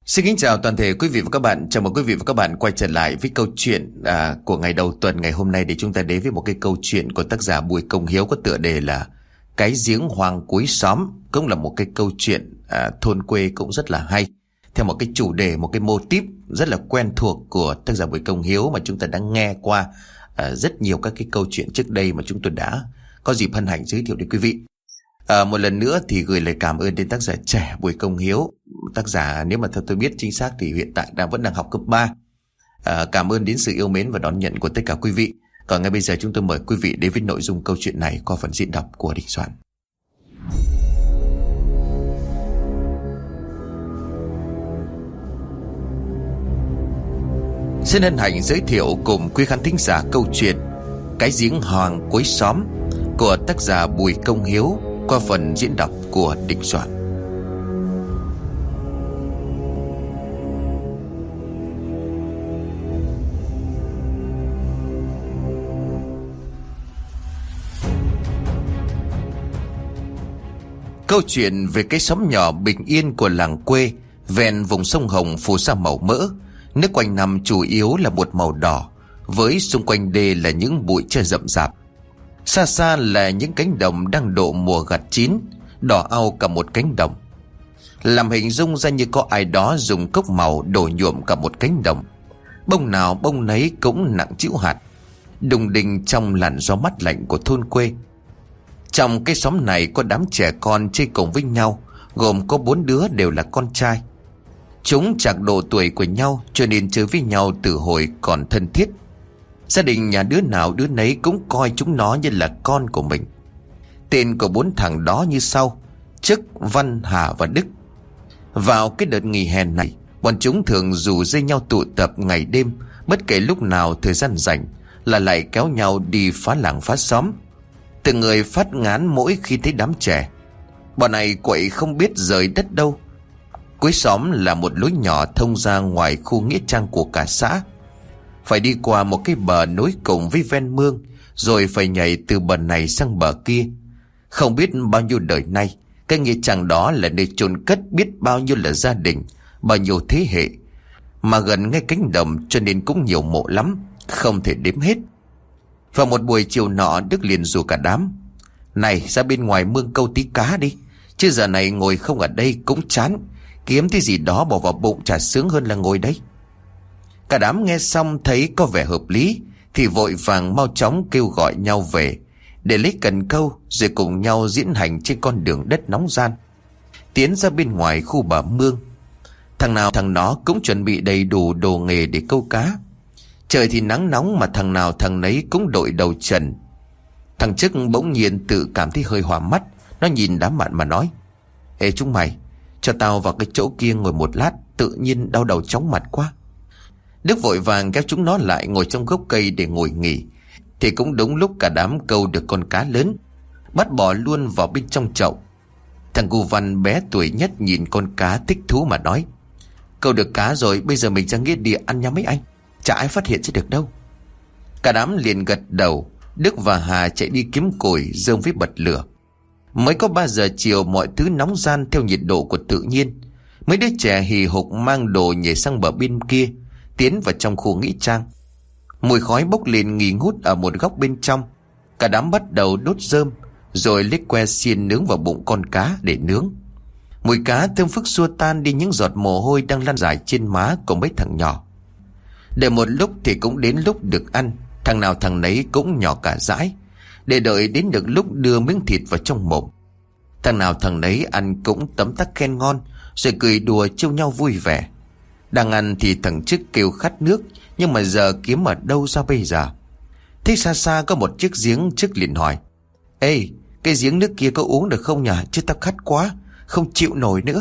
Xin kính chào toàn thể quý vị và các bạn. Chào mừng quý vị và các bạn quay trở lại với câu chuyện của ngày đầu tuần ngày hôm nay, để chúng ta đến với một cái câu chuyện của tác giả Bùi Công Hiếu có tựa đề là Cái giếng hoang cuối xóm. Cũng là một cái câu chuyện thôn quê cũng rất là hay, theo một cái chủ đề, một cái mô típ rất là quen thuộc của tác giả Bùi Công Hiếu mà chúng ta đã nghe qua rất nhiều các cái câu chuyện trước đây mà chúng tôi đã có dịp hân hạnh giới thiệu đến quý vị. Một lần nữa thì gửi lời cảm ơn đến tác giả trẻ Bùi Công Hiếu. Tác giả nếu mà theo tôi biết chính xác thì hiện tại vẫn đang học cấp 3. Cảm ơn đến sự yêu mến và đón nhận của tất cả quý vị. Còn ngay bây giờ chúng tôi mời quý vị đến với nội dung câu chuyện này qua phần diễn đọc của Đình Soạn. Xin hân hạnh giới thiệu cùng quý khán thính giả câu chuyện Cái giếng hoang cuối xóm của tác giả Bùi Công Hiếu qua phần diễn đọc của Đình Soạn. Câu chuyện về cái xóm nhỏ bình yên của làng quê ven vùng sông Hồng phù sa màu mỡ. Nước quanh năm chủ yếu là một màu đỏ, với xung quanh đê là những bụi tre rậm rạp. Xa xa là những cánh đồng đang độ mùa gặt chín, đỏ au cả một cánh đồng. Làm hình dung ra như có ai đó dùng cốc màu đổ nhuộm cả một cánh đồng. Bông nào bông nấy cũng nặng trĩu hạt, đùng đình trong làn gió mát lạnh của thôn quê. Trong cái xóm này có đám trẻ con chơi cùng với nhau, gồm có 4 đứa đều là con trai. Chúng chạc độ tuổi của nhau cho nên chơi với nhau từ hồi còn thân thiết. Gia đình nhà đứa nào đứa nấy cũng coi chúng nó như là con của mình. Tên của 4 thằng đó như sau: Chức, Văn, Hà và Đức. Vào cái đợt nghỉ hè này, bọn chúng thường rủ dây nhau tụ tập ngày đêm. Bất kể lúc nào thời gian rảnh là lại kéo nhau đi phá làng phá xóm. Từng người phát ngán mỗi khi thấy đám trẻ. Bọn này quậy không biết rời đất đâu. Cuối xóm là một lối nhỏ thông ra ngoài khu nghĩa trang của cả xã. Phải đi qua một cái bờ nối cùng với ven mương, rồi phải nhảy từ bờ này sang bờ kia. Không biết bao nhiêu đời nay, cái nghĩa trang đó là nơi chôn cất biết bao nhiêu là gia đình, bao nhiêu thế hệ. Mà gần ngay cánh đồng cho nên cũng nhiều mộ lắm, không thể đếm hết. Vào một buổi chiều nọ, Đức liền rủ cả đám: Này, ra bên ngoài mương câu tí cá đi, chứ giờ này ngồi không ở đây cũng chán. Kiếm cái gì đó bỏ vào bụng chả sướng hơn là ngồi đấy. Cả đám nghe xong thấy có vẻ hợp lý thì vội vàng mau chóng kêu gọi nhau về để lấy cần câu, rồi cùng nhau diễn hành trên con đường đất nóng gian, tiến ra bên ngoài khu bờ mương. Thằng nào thằng nó cũng chuẩn bị đầy đủ đồ nghề để câu cá. Trời thì nắng nóng mà thằng nào thằng nấy cũng đội đầu trần. Thằng Chức bỗng nhiên tự cảm thấy hơi hoa mắt. Nó nhìn đám bạn mà nói: Ê chúng mày, cho tao vào cái chỗ kia ngồi một lát, tự nhiên đau đầu chóng mặt quá. Đức vội vàng kéo chúng nó lại ngồi trong gốc cây để ngồi nghỉ. Thì cũng đúng lúc cả đám câu được con cá lớn, bắt bỏ luôn vào bên trong chậu. Thằng Gu Văn bé tuổi nhất nhìn con cá thích thú mà nói: Câu được cá rồi, bây giờ mình ra nghĩa địa ăn nha mấy anh, chả ai phát hiện ra được đâu. Cả đám liền gật đầu. Đức và Hà chạy đi kiếm củi rơm với bật lửa. Mới có 3 giờ chiều, mọi thứ nóng gian theo nhiệt độ của tự nhiên. Mấy đứa trẻ hì hục mang đồ nhảy sang bờ bên kia, tiến vào trong khu nghĩa trang. Mùi khói bốc lên nghi ngút ở một góc bên trong. Cả đám bắt đầu đốt rơm, rồi lấy que xiên nướng vào bụng con cá để nướng. Mùi cá thơm phức xua tan đi những giọt mồ hôi đang lan dài trên má của mấy thằng nhỏ. Đợi một lúc thì cũng đến lúc được ăn. Thằng nào thằng nấy cũng nhỏ cả dãi, để đợi đến được lúc đưa miếng thịt vào trong mồm. Thằng nào thằng nấy ăn cũng tấm tắc khen ngon, rồi cười đùa trêu nhau vui vẻ. Đang ăn thì thằng Chức kêu khát nước, nhưng mà giờ kiếm ở đâu ra bây giờ. Thế xa xa có một chiếc giếng, Chức liền hỏi: Ê, cái giếng nước kia có uống được không nhỉ? Chứ tao khát quá, không chịu nổi nữa.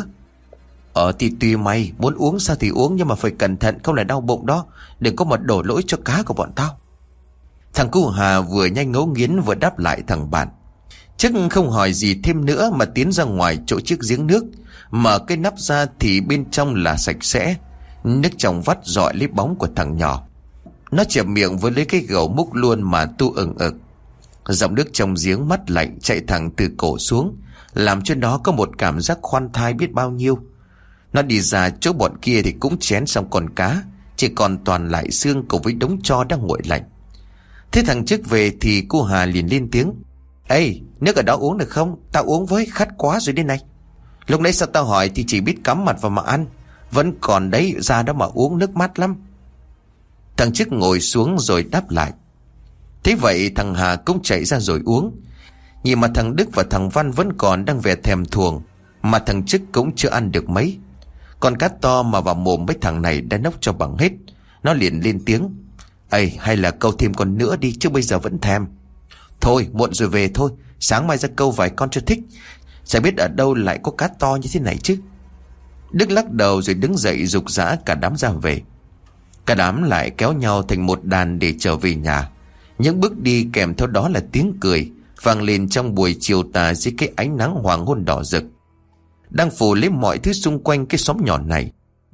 Thì tùy mày, muốn uống sao thì uống, nhưng mà phải cẩn thận không là đau bụng đó. Đừng có mà đổ lỗi cho cá của bọn tao. Thằng cu Hà vừa nhanh ngấu nghiến vừa đáp lại thằng bạn. Chức không hỏi gì thêm nữa mà tiến ra ngoài chỗ chiếc giếng nước. Mở cái nắp ra thì bên trong là sạch sẽ. Nước trong vắt rọi lấy bóng của thằng nhỏ. Nó chẹp miệng với lấy cái gầu múc luôn mà tu ừng ực. Dòng nước trong giếng mát lạnh chạy thẳng từ cổ xuống, làm cho nó có một cảm giác khoan thai biết bao nhiêu. Nó đi ra chỗ bọn kia thì cũng chén xong con cá, chỉ còn toàn lại xương cùng với đống tro đang nguội lạnh. Thế thằng trước về thì cô Hà liền lên tiếng: "Ê, nước ở đó uống được không? Tao uống với, khát quá rồi đây này." "Lúc nãy sao tao hỏi thì chỉ biết cắm mặt vào mà ăn. Vẫn còn đấy, ra đó mà uống, nước mát lắm." Thằng trước ngồi xuống rồi đáp lại. Thế vậy thằng Hà cũng chạy ra rồi uống. Nhìn mà thằng Đức và thằng Văn vẫn còn đang vẻ thèm thuồng, mà thằng trước cũng chưa ăn được mấy. Con cá to mà vào mồm mấy thằng này đã nốc cho bằng hết. Nó liền lên tiếng: "Ây, hay là câu thêm con nữa đi, chứ bây giờ vẫn thèm." "Thôi muộn rồi về thôi, sáng mai ra câu vài con cho thích. Chả biết ở đâu lại có cá to như thế này chứ." Đức lắc đầu rồi đứng dậy giục giã cả đám ra về. Cả đám lại kéo nhau thành một đàn để trở về nhà. Những bước đi kèm theo đó là tiếng cười vang lên trong buổi chiều tà dưới cái ánh nắng hoàng hôn đỏ rực đang phủ lấy mọi thứ xung quanh cái xóm nhỏ này.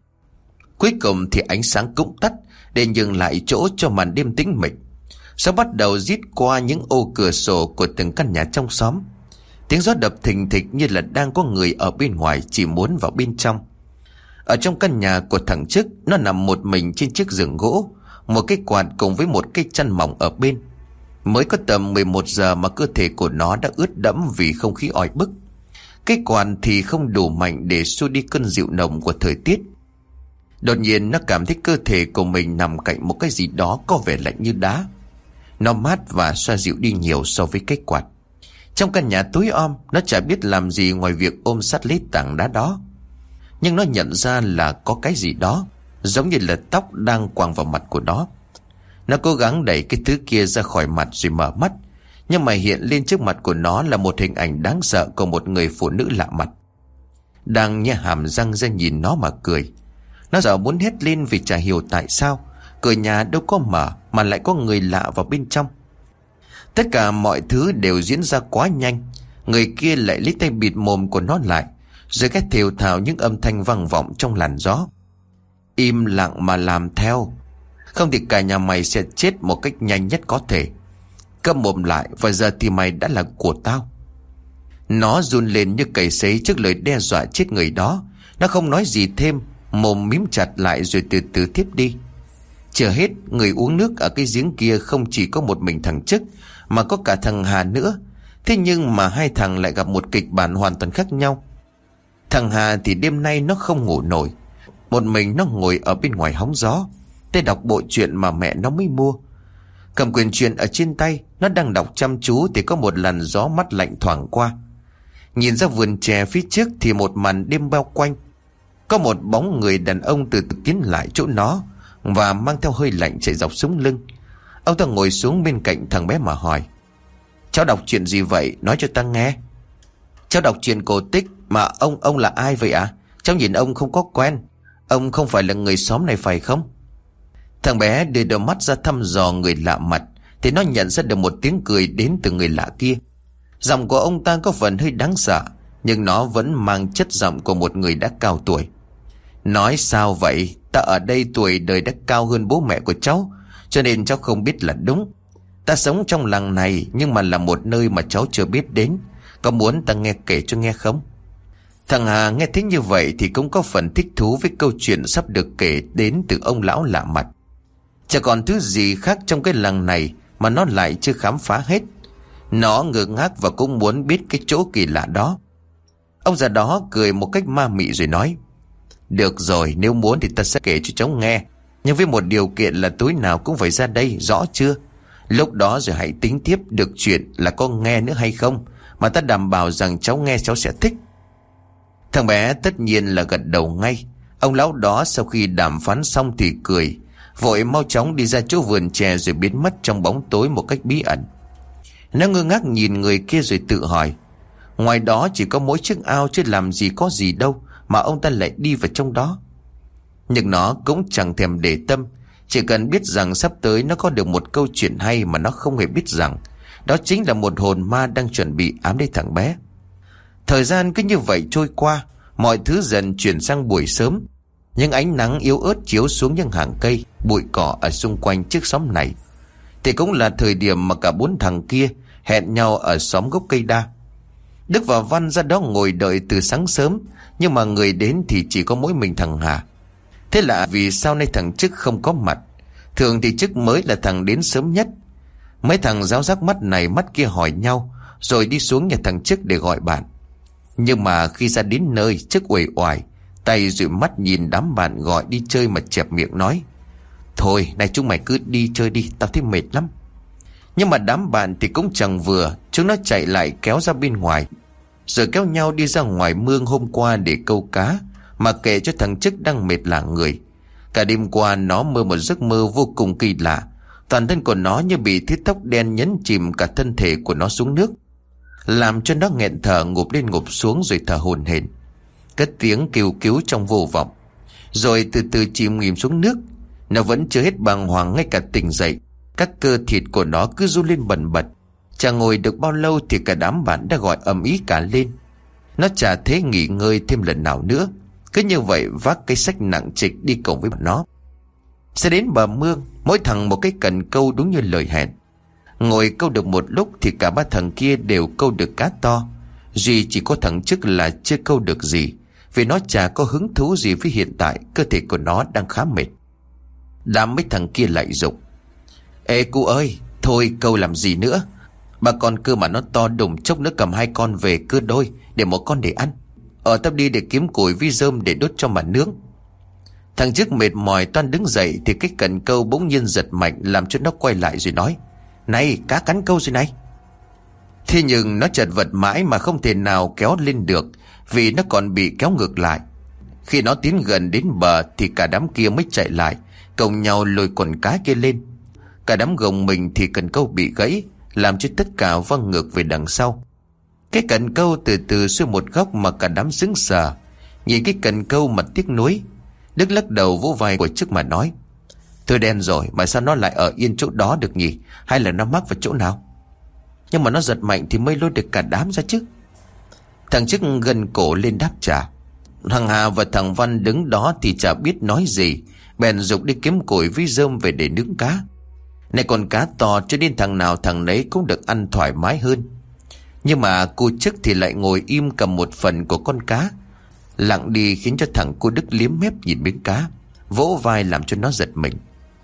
Cuối cùng thì ánh sáng cũng tắt để nhường lại chỗ cho màn đêm tĩnh mịch. Gió bắt đầu rít qua những ô cửa sổ của từng căn nhà trong xóm. Tiếng gió đập thình thịch như là đang có người ở bên ngoài chỉ muốn vào bên trong. Ở trong căn nhà của thằng Chức, nó nằm một mình trên chiếc giường gỗ, một cái quạt cùng với một cái chăn mỏng ở bên. Mới có tầm 11 giờ mà cơ thể của nó đã ướt đẫm vì không khí oi bức. Cái quạt thì không đủ mạnh để xua đi cơn dịu nồng của thời tiết. Đột nhiên nó cảm thấy cơ thể của mình nằm cạnh một cái gì đó có vẻ lạnh như đá. Nó mát và xoa dịu đi nhiều so với cái quạt. Trong căn nhà tối om, nó chả biết làm gì ngoài việc ôm sát lấy tảng đá đó. Nhưng nó nhận ra là có cái gì đó, giống như là tóc đang quàng vào mặt của nó. Nó cố gắng đẩy cái thứ kia ra khỏi mặt rồi mở mắt. Nhưng mà hiện lên trước mặt của nó là một hình ảnh đáng sợ của một người phụ nữ lạ mặt, đang nhe hàm răng ra nhìn nó mà cười. Nó giờ muốn hét lên vì chả hiểu tại sao cửa nhà đâu có mở mà lại có người lạ vào bên trong. Tất cả mọi thứ đều diễn ra quá nhanh. Người kia lại lấy tay bịt mồm của nó lại, rồi cái thều thào những âm thanh vang vọng trong làn gió: "Im lặng mà làm theo, không thì cả nhà mày sẽ chết một cách nhanh nhất có thể. Câm mồm lại, và giờ thì mày đã là của tao." Nó run lên như cầy sấy trước lời đe dọa chết người đó. Nó không nói gì thêm, mồm mím chặt lại rồi từ từ tiếp đi. Chưa hết, người uống nước ở cái giếng kia không chỉ có một mình thằng Chức mà có cả thằng Hà nữa. Thế nhưng mà hai thằng lại gặp một kịch bản hoàn toàn khác nhau. Thằng Hà thì đêm nay nó không ngủ nổi. Một mình nó ngồi ở bên ngoài hóng gió, tay đọc bộ truyện mà mẹ nó mới mua. Cầm quyển truyện ở trên tay, nó đang đọc chăm chú thì có một làn gió mát lạnh thoảng qua. Nhìn ra vườn chè phía trước thì một màn đêm bao quanh. Có một bóng người đàn ông từ từ tiến lại chỗ nó và mang theo hơi lạnh chạy dọc sống lưng. Ông ta ngồi xuống bên cạnh thằng bé mà hỏi: "Cháu đọc chuyện gì vậy? Nói cho ta nghe." "Cháu đọc chuyện cổ tích. Mà ông là ai vậy ạ? Cháu nhìn ông không có quen. Ông không phải là người xóm này phải không?" Thằng bé đưa đôi mắt ra thăm dò người lạ mặt thì nó nhận ra được một tiếng cười đến từ người lạ kia. Giọng của ông ta có phần hơi đáng sợ, nhưng nó vẫn mang chất giọng của một người đã cao tuổi. "Nói sao vậy? Ta ở đây tuổi đời đã cao hơn bố mẹ của cháu, cho nên cháu không biết là đúng. Ta sống trong làng này nhưng mà là một nơi mà cháu chưa biết đến. Có muốn ta nghe kể cho nghe không?" Thằng Hà nghe thấy như vậy thì cũng có phần thích thú với câu chuyện sắp được kể đến từ ông lão lạ mặt. Chả còn thứ gì khác trong cái làng này mà nó lại chưa khám phá hết. Nó ngơ ngác và cũng muốn biết cái chỗ kỳ lạ đó. Ông già đó cười một cách ma mị rồi nói: "Được rồi, nếu muốn thì ta sẽ kể cho cháu nghe. Nhưng với một điều kiện là tối nào cũng phải ra đây, rõ chưa? Lúc đó rồi hãy tính tiếp được chuyện là có nghe nữa hay không. Mà ta đảm bảo rằng cháu nghe cháu sẽ thích." Thằng bé tất nhiên là gật đầu ngay. Ông lão đó sau khi đàm phán xong thì cười, vội mau chóng đi ra chỗ vườn chè rồi biến mất trong bóng tối một cách bí ẩn. Nó ngơ ngác nhìn người kia rồi tự hỏi: ngoài đó chỉ có mỗi chiếc ao chứ làm gì có gì đâu mà ông ta lại đi vào trong đó. Nhưng nó cũng chẳng thèm để tâm, chỉ cần biết rằng sắp tới nó có được một câu chuyện hay mà nó không hề biết rằng đó chính là một hồn ma đang chuẩn bị ám lấy thằng bé. Thời gian cứ như vậy trôi qua, mọi thứ dần chuyển sang buổi sớm. Nhưng ánh nắng yếu ớt chiếu xuống những hàng cây, bụi cỏ ở xung quanh chiếc xóm này. Thì cũng là thời điểm mà cả bốn thằng kia hẹn nhau ở xóm gốc cây đa. Đức và Văn ra đó ngồi đợi từ sáng sớm, Nhưng mà người đến thì chỉ có mỗi mình thằng Hà. Thế là vì sao nay thằng Trức không có mặt? Thường thì Trức mới là thằng đến sớm nhất. Mấy thằng giáo giác mắt này mắt kia hỏi nhau, rồi đi xuống nhà thằng Trức để gọi bạn. Nhưng mà khi ra đến nơi, Trức uể oải, tay dụi mắt nhìn đám bạn gọi đi chơi mà chẹp miệng nói: Thôi này chúng mày cứ đi chơi đi, tao thấy mệt lắm. Nhưng mà đám bạn thì cũng chẳng vừa. Chúng nó chạy lại kéo ra bên ngoài, rồi kéo nhau đi ra ngoài mương hôm qua để câu cá, mà kể cho thằng Trức đang mệt lả người. Cả đêm qua nó mơ một giấc mơ vô cùng kỳ lạ. Toàn thân của nó như bị thiết tóc đen nhấn chìm cả thân thể của nó xuống nước, làm cho nó nghẹn thở, ngụp lên ngụp xuống rồi thở hổn hển, cất tiếng kêu cứu trong vô vọng, rồi từ từ chìm nghỉm xuống nước. Nó vẫn chưa hết bàng hoàng, ngay cả tỉnh dậy các cơ thịt của nó cứ run lên bần bật. Chả ngồi được bao lâu thì cả đám bạn đã gọi ầm ĩ cả lên. Nó chả thế nghỉ ngơi thêm lần nào nữa, cứ như vậy vác cái xách nặng trịch đi cùng với bọn nó. Sẽ đến bờ mương, mỗi thằng một cái cần câu đúng như lời hẹn. Ngồi câu được một lúc thì cả ba thằng kia đều câu được cá to. Duy chỉ có thằng Trức là chưa câu được gì, vì nó chả có hứng thú gì với hiện tại cơ thể của nó đang khá mệt. Đám mấy thằng kia lại giục: Ê cu ơi, thôi câu làm gì nữa. Ba con cơ mà nó to đùng, chốc nữa cầm 2 con về cưa đôi, để 1 con để ăn. Tao đi để kiếm củi với rơm để đốt cho mà nướng. Thằng Trức mệt mỏi toan đứng dậy thì cái cần câu bỗng nhiên giật mạnh, làm cho nó quay lại rồi nói: Này, cá cắn câu rồi này. Thế nhưng nó chật vật mãi mà không thể nào kéo lên được, vì nó còn bị kéo ngược lại. Khi nó tiến gần đến bờ thì cả đám kia mới chạy lại, cùng nhau lôi quần cá kia lên. Cả đám gồng mình thì cần câu bị gãy, làm cho tất cả văng ngược về đằng sau. Cái cần câu từ từ xuôi một góc mà cả đám sững sờ, nhìn cái cần câu mà tiếc nuối. Đức lắc đầu vỗ vai của Trức mà nói: Thôi đen rồi, mà sao nó lại ở yên chỗ đó được nhỉ? Hay là nó mắc vào chỗ nào? Nhưng mà nó giật mạnh thì mới lôi được cả đám ra chứ. Thằng Trức gần cổ lên đáp trả. Thằng Hà và thằng Văn đứng đó thì chả biết nói gì, bèn giục đi kiếm củi với rơm về để nướng cá. Này còn cá to cho nên thằng nào thằng nấy cũng được ăn thoải mái hơn. Nhưng mà cô Trức thì lại ngồi im cầm một phần của con cá, lặng đi, khiến cho thằng cô Đức liếm mép nhìn miếng cá, vỗ vai làm cho nó giật mình.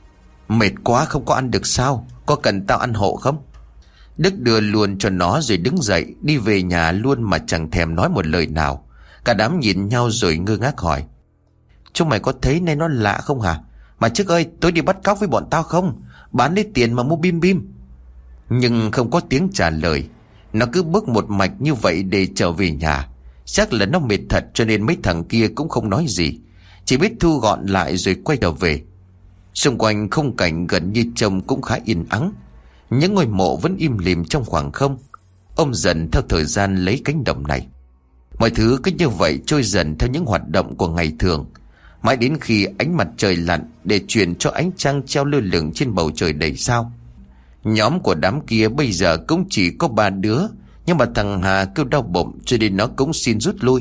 Mệt quá không có ăn được sao? Có cần tao ăn hộ không? Đức đưa luôn cho nó rồi đứng dậy đi về nhà luôn mà chẳng thèm nói một lời nào. Cả đám nhìn nhau rồi ngơ ngác hỏi: Chúng mày có thấy nay nó lạ không hả? Mà Trức ơi, tối đi bắt cóc với bọn tao không? Bán lấy tiền mà mua bim bim. Nhưng không có tiếng trả lời. Nó cứ bước một mạch như vậy để trở về nhà. Chắc là nó mệt thật cho nên mấy thằng kia cũng không nói gì, chỉ biết thu gọn lại rồi quay trở về. Xung quanh khung cảnh gần như trông cũng khá yên ắng. Những ngôi mộ vẫn im lìm trong khoảng không, ôm dần theo thời gian lấy cánh đồng này. Mọi thứ cứ như vậy trôi dần theo những hoạt động của ngày thường, mãi đến khi ánh mặt trời lặn để truyền cho ánh trăng treo lơ lửng trên bầu trời đầy sao. Nhóm của đám kia bây giờ cũng chỉ có 3 đứa, nhưng mà thằng Hà kêu đau bụng cho nên nó cũng xin rút lui.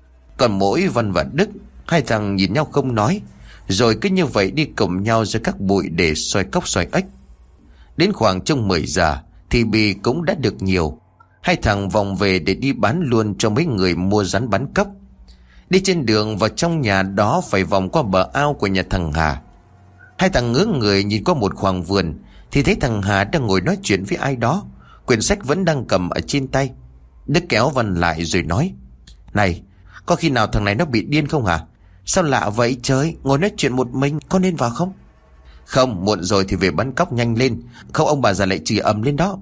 Còn mỗi Văn và Đức, 2 thằng nhìn nhau không nói, rồi cứ như vậy đi cùng nhau ra các bụi để xoay cóc xoay ếch. Đến khoảng trong 10 giờ thì bì cũng đã được nhiều. 2 thằng vòng về để đi bán luôn cho mấy người mua rắn bán cóc. Đi trên đường vào trong nhà đó phải vòng qua bờ ao của nhà thằng Hà. 2 thằng ngớ người nhìn qua một khoảng vườn thì thấy thằng Hà đang ngồi nói chuyện với ai đó, quyển sách vẫn đang cầm ở trên tay. Đức kéo Văn lại rồi nói: Này, có khi nào thằng này nó bị điên không hả? Sao lạ vậy trời, ngồi nói chuyện một mình, có nên vào không? Không, muộn rồi thì về bán cóc nhanh lên, không ông bà già lại chửi ầm lên đó.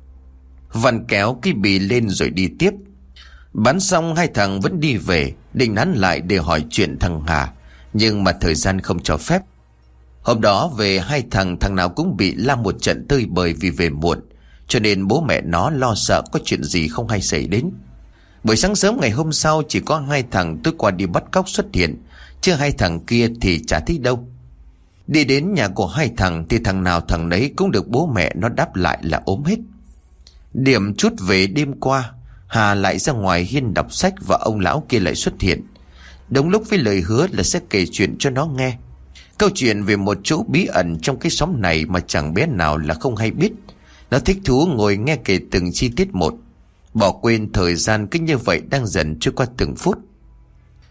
Văn kéo cái bì lên rồi đi tiếp. Bán xong 2 thằng vẫn đi về, định nán lại để hỏi chuyện thằng Hà, nhưng mà thời gian không cho phép. Hôm đó về 2 thằng nào cũng bị la một trận tơi bời vì về muộn, cho nên bố mẹ nó lo sợ có chuyện gì không hay xảy đến. Buổi sáng sớm ngày hôm sau chỉ có 2 thằng tối qua đi bắt cóc xuất hiện, chứ 2 thằng kia thì chả thấy đâu. Đi đến nhà của 2 thằng thì thằng nào thằng nấy cũng được bố mẹ nó đáp lại là ốm hết. Điểm chút về đêm qua, Hà lại ra ngoài hiên đọc sách và ông lão kia lại xuất hiện, đúng lúc với lời hứa là sẽ kể chuyện cho nó nghe. Câu chuyện về một chỗ bí ẩn trong cái xóm này mà chẳng bé nào là không hay biết. Nó thích thú ngồi nghe kể từng chi tiết một, bỏ quên thời gian cứ như vậy đang dần trôi qua từng phút.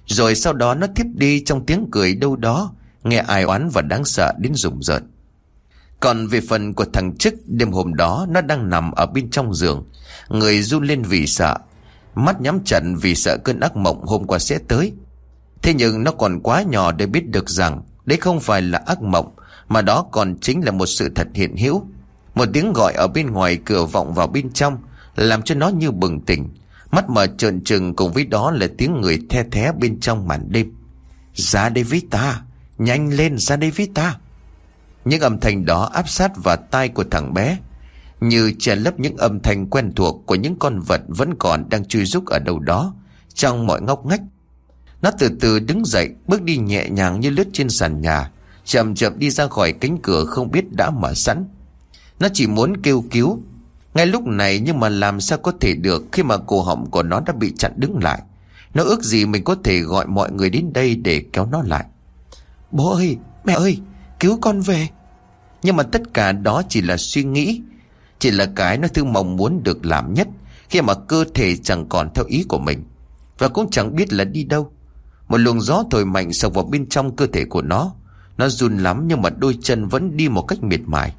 Rồi sau đó nó thiếp đi trong tiếng cười đâu đó, nghe ai oán và đáng sợ đến rùng rợn. Còn về phần của thằng Trức, đêm hôm đó nó đang nằm ở bên trong giường, người run lên vì sợ, mắt nhắm chặt vì sợ cơn ác mộng hôm qua sẽ tới. Thế nhưng nó còn quá nhỏ để biết được rằng đấy không phải là ác mộng, mà đó còn chính là một sự thật hiện hữu. Một tiếng gọi ở bên ngoài cửa vọng vào bên trong, làm cho nó như bừng tỉnh. Mắt mở trợn trừng, cùng với đó là tiếng người the thé bên trong màn đêm. Ra đây với ta, nhanh lên, ra đây với ta. Những âm thanh đó áp sát vào tai của thằng bé, như che lấp những âm thanh quen thuộc của những con vật vẫn còn đang chui rúc ở đâu đó trong mọi ngóc ngách. Nó từ từ đứng dậy, bước đi nhẹ nhàng như lướt trên sàn nhà, chậm chậm đi ra khỏi cánh cửa không biết đã mở sẵn. Nó chỉ muốn kêu cứu ngay lúc này, nhưng mà làm sao có thể được khi mà cổ họng của nó đã bị chặn đứng lại. Nó ước gì mình có thể gọi mọi người đến đây để kéo nó lại. Bố ơi, mẹ ơi, cứu con về. Nhưng mà tất cả đó chỉ là suy nghĩ, chỉ là cái nó thứ mong muốn được làm nhất khi mà cơ thể chẳng còn theo ý của mình, và cũng chẳng biết là đi đâu. Một luồng gió thổi mạnh sộc vào bên trong cơ thể của nó. Nó run lắm nhưng mà đôi chân vẫn đi một cách miệt mài.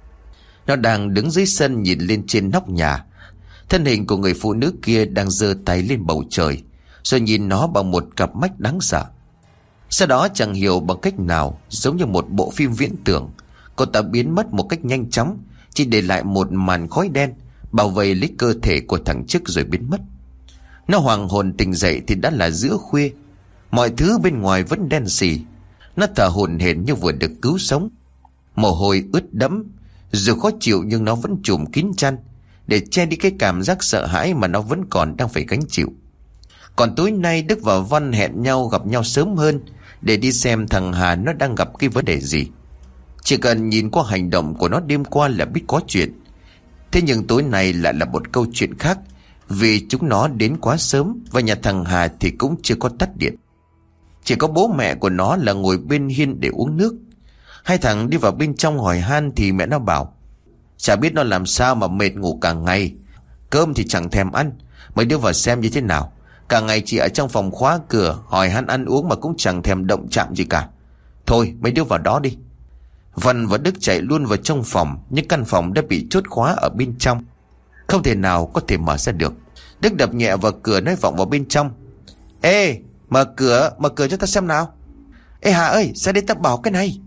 Nó đang đứng dưới sân nhìn lên trên nóc nhà. Thân hình của người phụ nữ kia đang giơ tay lên bầu trời, rồi nhìn nó bằng một cặp mắt đáng sợ. Sau đó chẳng hiểu bằng cách nào, giống như một bộ phim viễn tưởng, cô ta biến mất một cách nhanh chóng, chỉ để lại một màn khói đen bao vây lấy cơ thể của thằng Trức rồi biến mất. Nó hoàng hồn tỉnh dậy thì đã là giữa khuya. Mọi thứ bên ngoài vẫn đen sì. Nó thở hổn hển như vừa được cứu sống. Mồ hôi ướt đẫm, dù khó chịu nhưng nó vẫn trùm kín chăn để che đi cái cảm giác sợ hãi mà nó vẫn còn đang phải gánh chịu. Còn tối nay Đức và Văn hẹn nhau gặp nhau sớm hơn để đi xem thằng Hà nó đang gặp cái vấn đề gì. Chỉ cần nhìn qua hành động của nó đêm qua là biết có chuyện. Thế nhưng tối nay lại là một câu chuyện khác, vì chúng nó đến quá sớm và nhà thằng Hà thì cũng chưa có tắt điện. Chỉ có bố mẹ của nó là ngồi bên hiên để uống nước. Hai thằng đi vào bên trong hỏi han thì mẹ nó bảo: chả biết nó làm sao mà mệt ngủ cả ngày, cơm thì chẳng thèm ăn. Mấy đứa vào xem như thế nào. Cả ngày chỉ ở trong phòng khóa cửa, hỏi han ăn uống mà cũng chẳng thèm động chạm gì cả. Thôi mấy đứa vào đó đi. Văn và Đức chạy luôn vào trong phòng, nhưng căn phòng đã bị chốt khóa ở bên trong, không thể nào có thể mở ra được. Đức đập nhẹ vào cửa nói vọng vào bên trong: Ê, mở cửa cho ta xem nào. Ê Hà ơi, ra đây ta bảo cái này.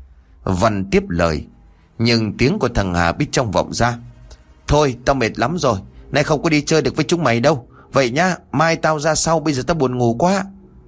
Văn tiếp lời, nhưng tiếng của thằng Hà biết trong vọng ra: Thôi tao mệt lắm rồi, nay không có đi chơi được với chúng mày đâu. Vậy nhá, mai tao ra sau, bây giờ tao buồn ngủ quá.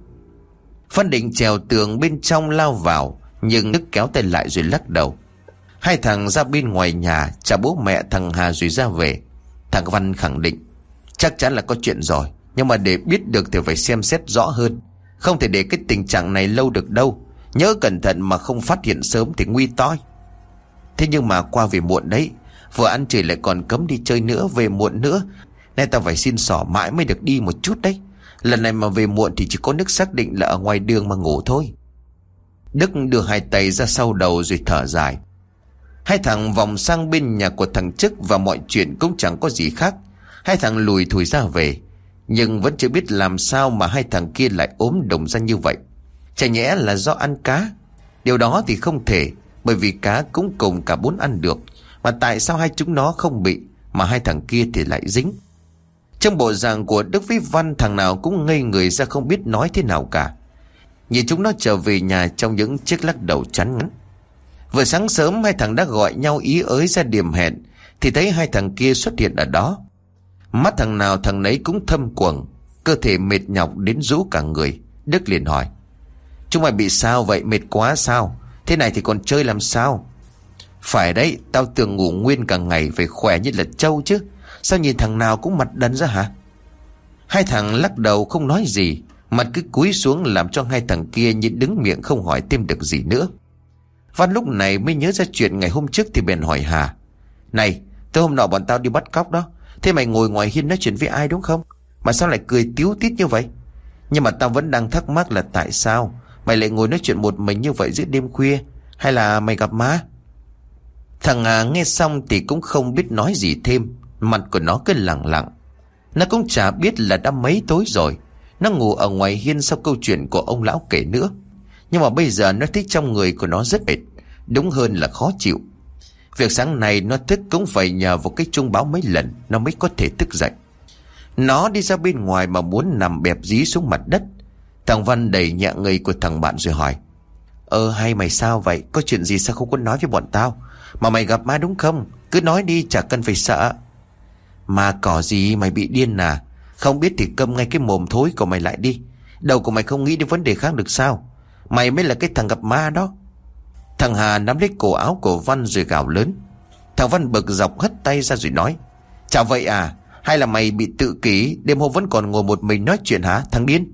Văn định trèo tường bên trong lao vào, nhưng Đức kéo tay lại rồi lắc đầu. Hai thằng ra bên ngoài nhà chào bố mẹ thằng Hà rồi ra về. Thằng Văn khẳng định chắc chắn là có chuyện rồi, nhưng mà để biết được thì phải xem xét rõ hơn. Không thể để cái tình trạng này lâu được đâu. Nhớ cẩn thận mà không phát hiện sớm thì nguy toi. Thế nhưng mà qua về muộn đấy, vừa ăn trời lại còn cấm đi chơi nữa, về muộn nữa. Nay tao phải xin xỏ mãi mới được đi một chút đấy. Lần này mà về muộn thì chỉ có Đức xác định là ở ngoài đường mà ngủ thôi. Đức đưa hai tay ra sau đầu rồi thở dài. Hai thằng vòng sang bên nhà của thằng Trức và mọi chuyện cũng chẳng có gì khác. Hai thằng lùi thủi ra về, nhưng vẫn chưa biết làm sao mà hai thằng kia lại ốm đùng ra như vậy. Chả nhẽ là do ăn cá? Điều đó thì không thể, bởi vì cá cũng cùng cả bốn ăn được. Mà tại sao hai chúng nó không bị, mà hai thằng kia thì lại dính? Trong bộ dạng của Đức với Văn, thằng nào cũng ngây người ra không biết nói thế nào cả. Nhìn chúng nó trở về nhà trong những chiếc lắc đầu chán ngán. Vừa sáng sớm hai thằng đã gọi nhau ý ới ra điểm hẹn, thì thấy hai thằng kia xuất hiện ở đó. Mắt thằng nào thằng nấy cũng thâm quầng, cơ thể mệt nhọc đến rũ cả người. Đức liền hỏi: Chúng mày bị sao vậy, mệt quá sao? Thế này thì còn chơi làm sao? Phải đấy, tao tưởng ngủ nguyên cả ngày phải khỏe như là trâu chứ. Sao nhìn thằng nào cũng mặt đần ra hả? Hai thằng lắc đầu không nói gì, mặt cứ cúi xuống làm cho hai thằng kia nhịn đứng miệng không hỏi thêm được gì nữa. Văn lúc này mới nhớ ra chuyện ngày hôm trước thì bèn hỏi Hà: Này, tối hôm nọ bọn tao đi bắt cóc đó, thế mày ngồi ngoài hiên nói chuyện với ai đúng không? Mà sao lại cười tíu tít như vậy? Nhưng mà tao vẫn đang thắc mắc là tại sao mày lại ngồi nói chuyện một mình như vậy giữa đêm khuya? Hay là mày gặp ma? Thằng Hà nghe xong thì cũng không biết nói gì thêm, mặt của nó cứ lặng lặng. Nó cũng chả biết là đã mấy tối rồi. Nó ngủ ở ngoài hiên sau câu chuyện của ông lão kể nữa. Nhưng mà bây giờ nó thấy trong người của nó rất mệt, đúng hơn là khó chịu. Việc sáng nay nó thức cũng phải nhờ vào cái chuông báo mấy lần nó mới có thể thức dậy. Nó đi ra bên ngoài mà muốn nằm bẹp dí xuống mặt đất. Thằng Văn đẩy nhẹ người của thằng bạn rồi hỏi: Hay mày sao vậy? Có chuyện gì sao không có nói với bọn tao? Mà mày gặp ma đúng không? Cứ nói đi, chả cần phải sợ. Ma cỏ gì, mày bị điên à? Không biết thì câm ngay cái mồm thối của mày lại đi. Đầu của mày không nghĩ đến vấn đề khác được sao? Mày mới là cái thằng gặp ma đó. Thằng Hà nắm lấy cổ áo của Văn rồi gào lớn. Thằng Văn bực dọc hất tay ra rồi nói: Chả vậy à? Hay là mày bị tự kỷ, đêm hôm vẫn còn ngồi một mình nói chuyện hả, thằng điên?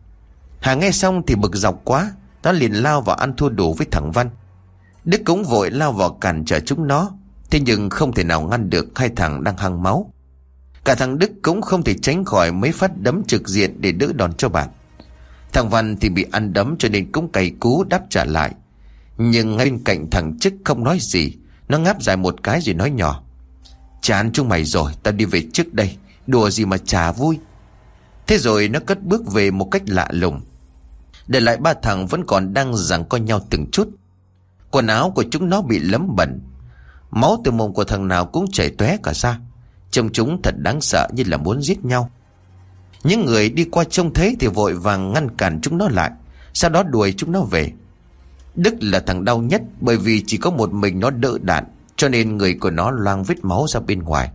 Hà nghe xong thì bực dọc quá, nó liền lao vào ăn thua đủ với thằng Văn. Đức cũng vội lao vào cản trở chúng nó. Thế nhưng không thể nào ngăn được hai thằng đang hăng máu. Cả thằng Đức cũng không thể tránh khỏi mấy phát đấm trực diện để đỡ đòn cho bạn. Thằng Văn thì bị ăn đấm cho nên cũng cày cú đáp trả lại. Nhưng ngay bên cạnh thằng Chức không nói gì. Nó ngáp dài một cái rồi nói nhỏ: Chán chúng mày rồi, tao đi về trước đây. Đùa gì mà chả vui. Thế rồi nó cất bước về một cách lạ lùng, để lại ba thằng vẫn còn đang giằng co nhau từng chút. Quần áo của chúng nó bị lấm bẩn, máu từ mồm của thằng nào cũng chảy tóe cả ra. Trông chúng thật đáng sợ, như là muốn giết nhau. Những người đi qua trông thấy thì vội vàng ngăn cản chúng nó lại, sau đó đuổi chúng nó về. Đức là thằng đau nhất, bởi vì chỉ có một mình nó đỡ đạn, cho nên người của nó loang vết máu ra bên ngoài.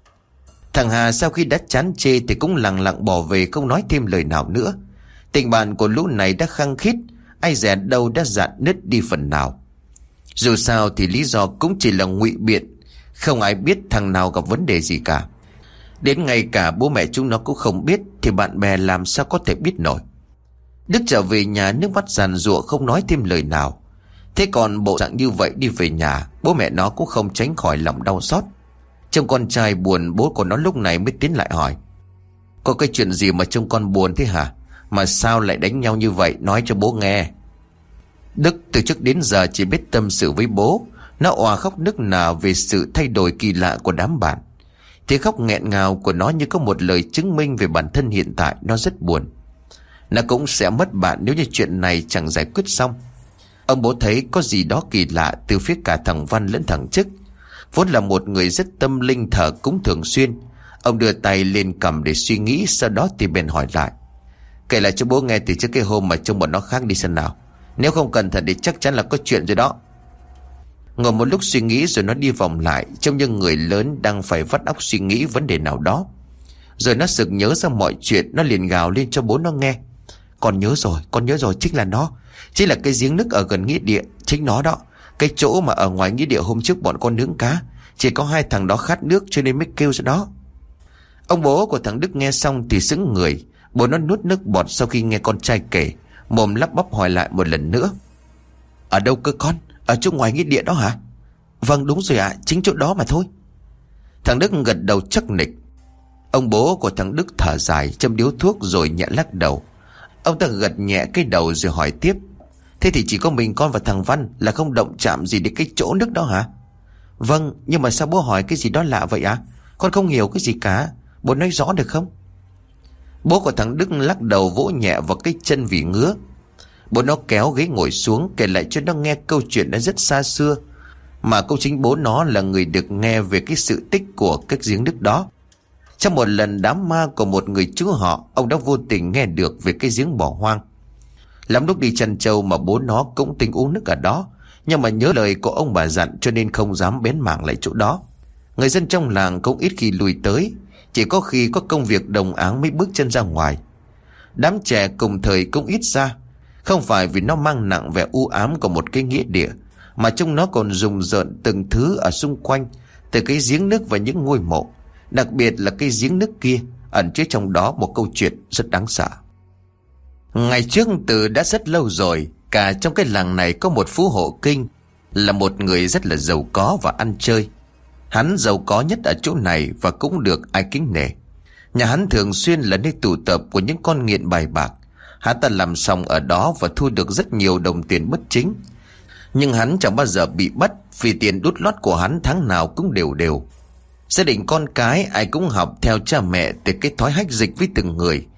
Thằng Hà sau khi đã chán chê thì cũng lặng lặng bỏ về, không nói thêm lời nào nữa. Tình bạn của lũ này đã khăng khít, ai dè đâu đã rạn nứt đi phần nào. Dù sao thì lý do cũng chỉ là ngụy biện, không ai biết thằng nào gặp vấn đề gì cả. Đến ngay cả bố mẹ chúng nó cũng không biết, thì bạn bè làm sao có thể biết nổi. Đức trở về nhà nước mắt giàn giụa, không nói thêm lời nào. Thế còn bộ dạng như vậy đi về nhà, bố mẹ nó cũng không tránh khỏi lòng đau xót. Trông con trai buồn, bố của nó lúc này mới tiến lại hỏi: Có cái chuyện gì mà trông con buồn thế hả? Mà sao lại đánh nhau như vậy, nói cho bố nghe. Đức từ trước đến giờ chỉ biết tâm sự với bố. Nó òa khóc nức nở về sự thay đổi kỳ lạ của đám bạn. Tiếng khóc nghẹn ngào của nó như có một lời chứng minh về bản thân hiện tại nó rất buồn. Nó cũng sẽ mất bạn nếu như chuyện này chẳng giải quyết xong. Ông bố thấy có gì đó kỳ lạ từ phía cả thằng Văn lẫn thằng Chức. Vốn là một người rất tâm linh, thờ cúng thường xuyên. Ông đưa tay lên cầm để suy nghĩ, sau đó thì bèn hỏi lại: Kể lại cho bố nghe từ trước cái hôm mà trông bọn nó khác đi xem nào. Nếu không cẩn thận thì chắc chắn là có chuyện rồi đó. Ngồi một lúc suy nghĩ rồi nó đi vòng lại, trông như người lớn đang phải vắt óc suy nghĩ vấn đề nào đó. Rồi nó sực nhớ ra mọi chuyện, nó liền gào lên cho bố nó nghe: Con nhớ rồi, chính là nó. Chính là cái giếng nước ở gần nghĩa địa, chính nó đó. Cái chỗ mà ở ngoài nghĩa địa hôm trước bọn con nướng cá. Chỉ có hai thằng đó khát nước cho nên mới kêu ra đó. Ông bố của thằng Đức nghe xong thì sững người. Bố nó nuốt nước bọt sau khi nghe con trai kể, mồm lắp bắp hỏi lại một lần nữa: Ở đâu cơ con? Ở chỗ ngoài nghĩa địa đó hả? Vâng đúng rồi ạ, chính chỗ đó mà thôi. Thằng Đức gật đầu chắc nịch. Ông bố của thằng Đức thở dài, châm điếu thuốc rồi nhẹ lắc đầu. Ông ta gật nhẹ cái đầu rồi hỏi tiếp: Thế thì chỉ có mình con và thằng Văn là không động chạm gì đến cái chỗ nước đó hả? Vâng, nhưng mà sao bố hỏi cái gì đó lạ vậy ạ? Con không hiểu cái gì cả, bố nói rõ được không? Bố của thằng Đức lắc đầu vỗ nhẹ vào cái chân vì ngứa. Bố nó kéo ghế ngồi xuống, kể lại cho nó nghe câu chuyện đã rất xa xưa, mà cũng chính bố nó là người được nghe về cái sự tích của cái giếng nước đó. Trong một lần đám ma của một người chú họ, ông đã vô tình nghe được về cái giếng bỏ hoang. Lắm lúc đi chăn trâu mà bố nó cũng tính uống nước ở đó, nhưng mà nhớ lời của ông bà dặn cho nên không dám bén mảng lại chỗ đó. Người dân trong làng cũng ít khi lui tới, chỉ có khi có công việc đồng áng mới bước chân ra ngoài. Đám trẻ cùng thời cũng ít ra, không phải vì nó mang nặng vẻ u ám của một cái nghĩa địa, mà trong nó còn rùng rợn từng thứ ở xung quanh, từ cái giếng nước và những ngôi mộ. Đặc biệt là cái giếng nước kia ẩn chứa trong đó một câu chuyện rất đáng sợ. Ngày trước từ đã rất lâu rồi, cả trong cái làng này có một phú hộ kinh, là một người rất là giàu có và ăn chơi. Hắn giàu có nhất ở chỗ này và cũng được ai kính nể. Nhà hắn thường xuyên là nơi tụ tập của những con nghiện bài bạc. Hắn ta làm xong ở đó và thu được rất nhiều đồng tiền bất chính. Nhưng hắn chẳng bao giờ bị bắt, vì tiền đút lót của hắn tháng nào cũng đều đều. Gia đình con cái ai cũng học theo cha mẹ từ cái thói hách dịch với từng người.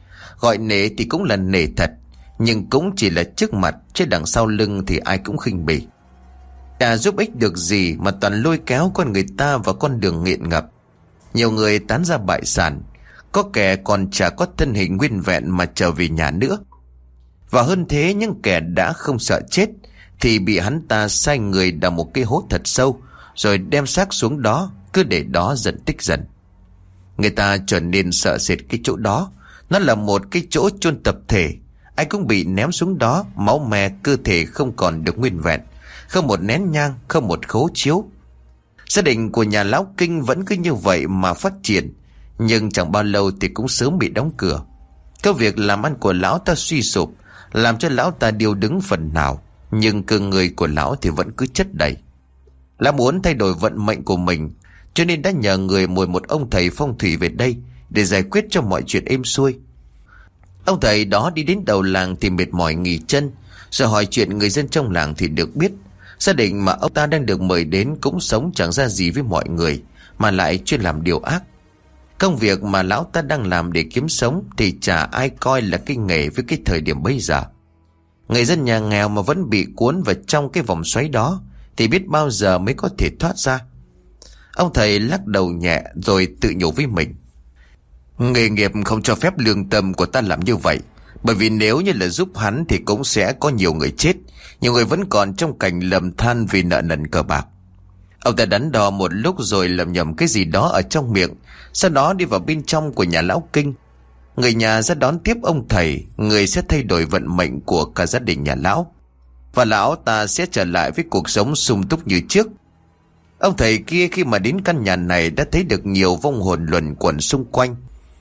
Gọi nể thì cũng là nể thật, nhưng cũng chỉ là trước mặt, chứ đằng sau lưng thì ai cũng khinh bỉ. Chả giúp ích được gì mà toàn lôi kéo con người ta vào con đường nghiện ngập. Nhiều người tán ra bại sản, có kẻ còn chả có thân hình nguyên vẹn mà trở về nhà nữa. Và hơn thế, những kẻ đã không sợ chết thì bị hắn ta sai người đào một cái hố thật sâu, rồi đem xác xuống đó, cứ để đó dần tích dần. Người ta trở nên sợ sệt cái chỗ đó. Nó là một cái chỗ chôn tập thể. Ai cũng bị ném xuống đó, máu me cơ thể không còn được nguyên vẹn, không một nén nhang, không một khố chiếu. Gia đình của nhà lão Kinh vẫn cứ như vậy mà phát triển, nhưng chẳng bao lâu thì cũng sớm bị đóng cửa. Cái việc làm ăn của lão ta suy sụp, làm cho lão ta điêu đứng phần nào, nhưng cơ người của lão thì vẫn cứ chất đầy. Lão muốn thay đổi vận mệnh của mình, cho nên đã nhờ người mời một ông thầy phong thủy về đây để giải quyết cho mọi chuyện êm xuôi. Ông thầy đó đi đến đầu làng thì mệt mỏi nghỉ chân, rồi hỏi chuyện người dân trong làng thì được biết gia đình mà ông ta đang được mời đến cũng sống chẳng ra gì với mọi người, mà lại chuyên làm điều ác. Công việc mà lão ta đang làm để kiếm sống thì chả ai coi là cái nghề với cái thời điểm bây giờ. Người dân nhà nghèo mà vẫn bị cuốn vào trong cái vòng xoáy đó thì biết bao giờ mới có thể thoát ra. Ông thầy lắc đầu nhẹ rồi tự nhủ với mình: nghề nghiệp không cho phép lương tâm của ta làm như vậy, bởi vì nếu như là giúp hắn thì cũng sẽ có nhiều người chết, nhiều người vẫn còn trong cảnh lầm than vì nợ nần cờ bạc. Ông ta đắn đo một lúc rồi lầm nhầm cái gì đó ở trong miệng, sau đó đi vào bên trong của nhà lão Kinh. Người nhà ra đón tiếp ông thầy, người sẽ thay đổi vận mệnh của cả gia đình nhà lão, và lão ta sẽ trở lại với cuộc sống sung túc như trước. Ông thầy kia khi mà đến căn nhà này đã thấy được nhiều vong hồn luẩn quẩn xung quanh.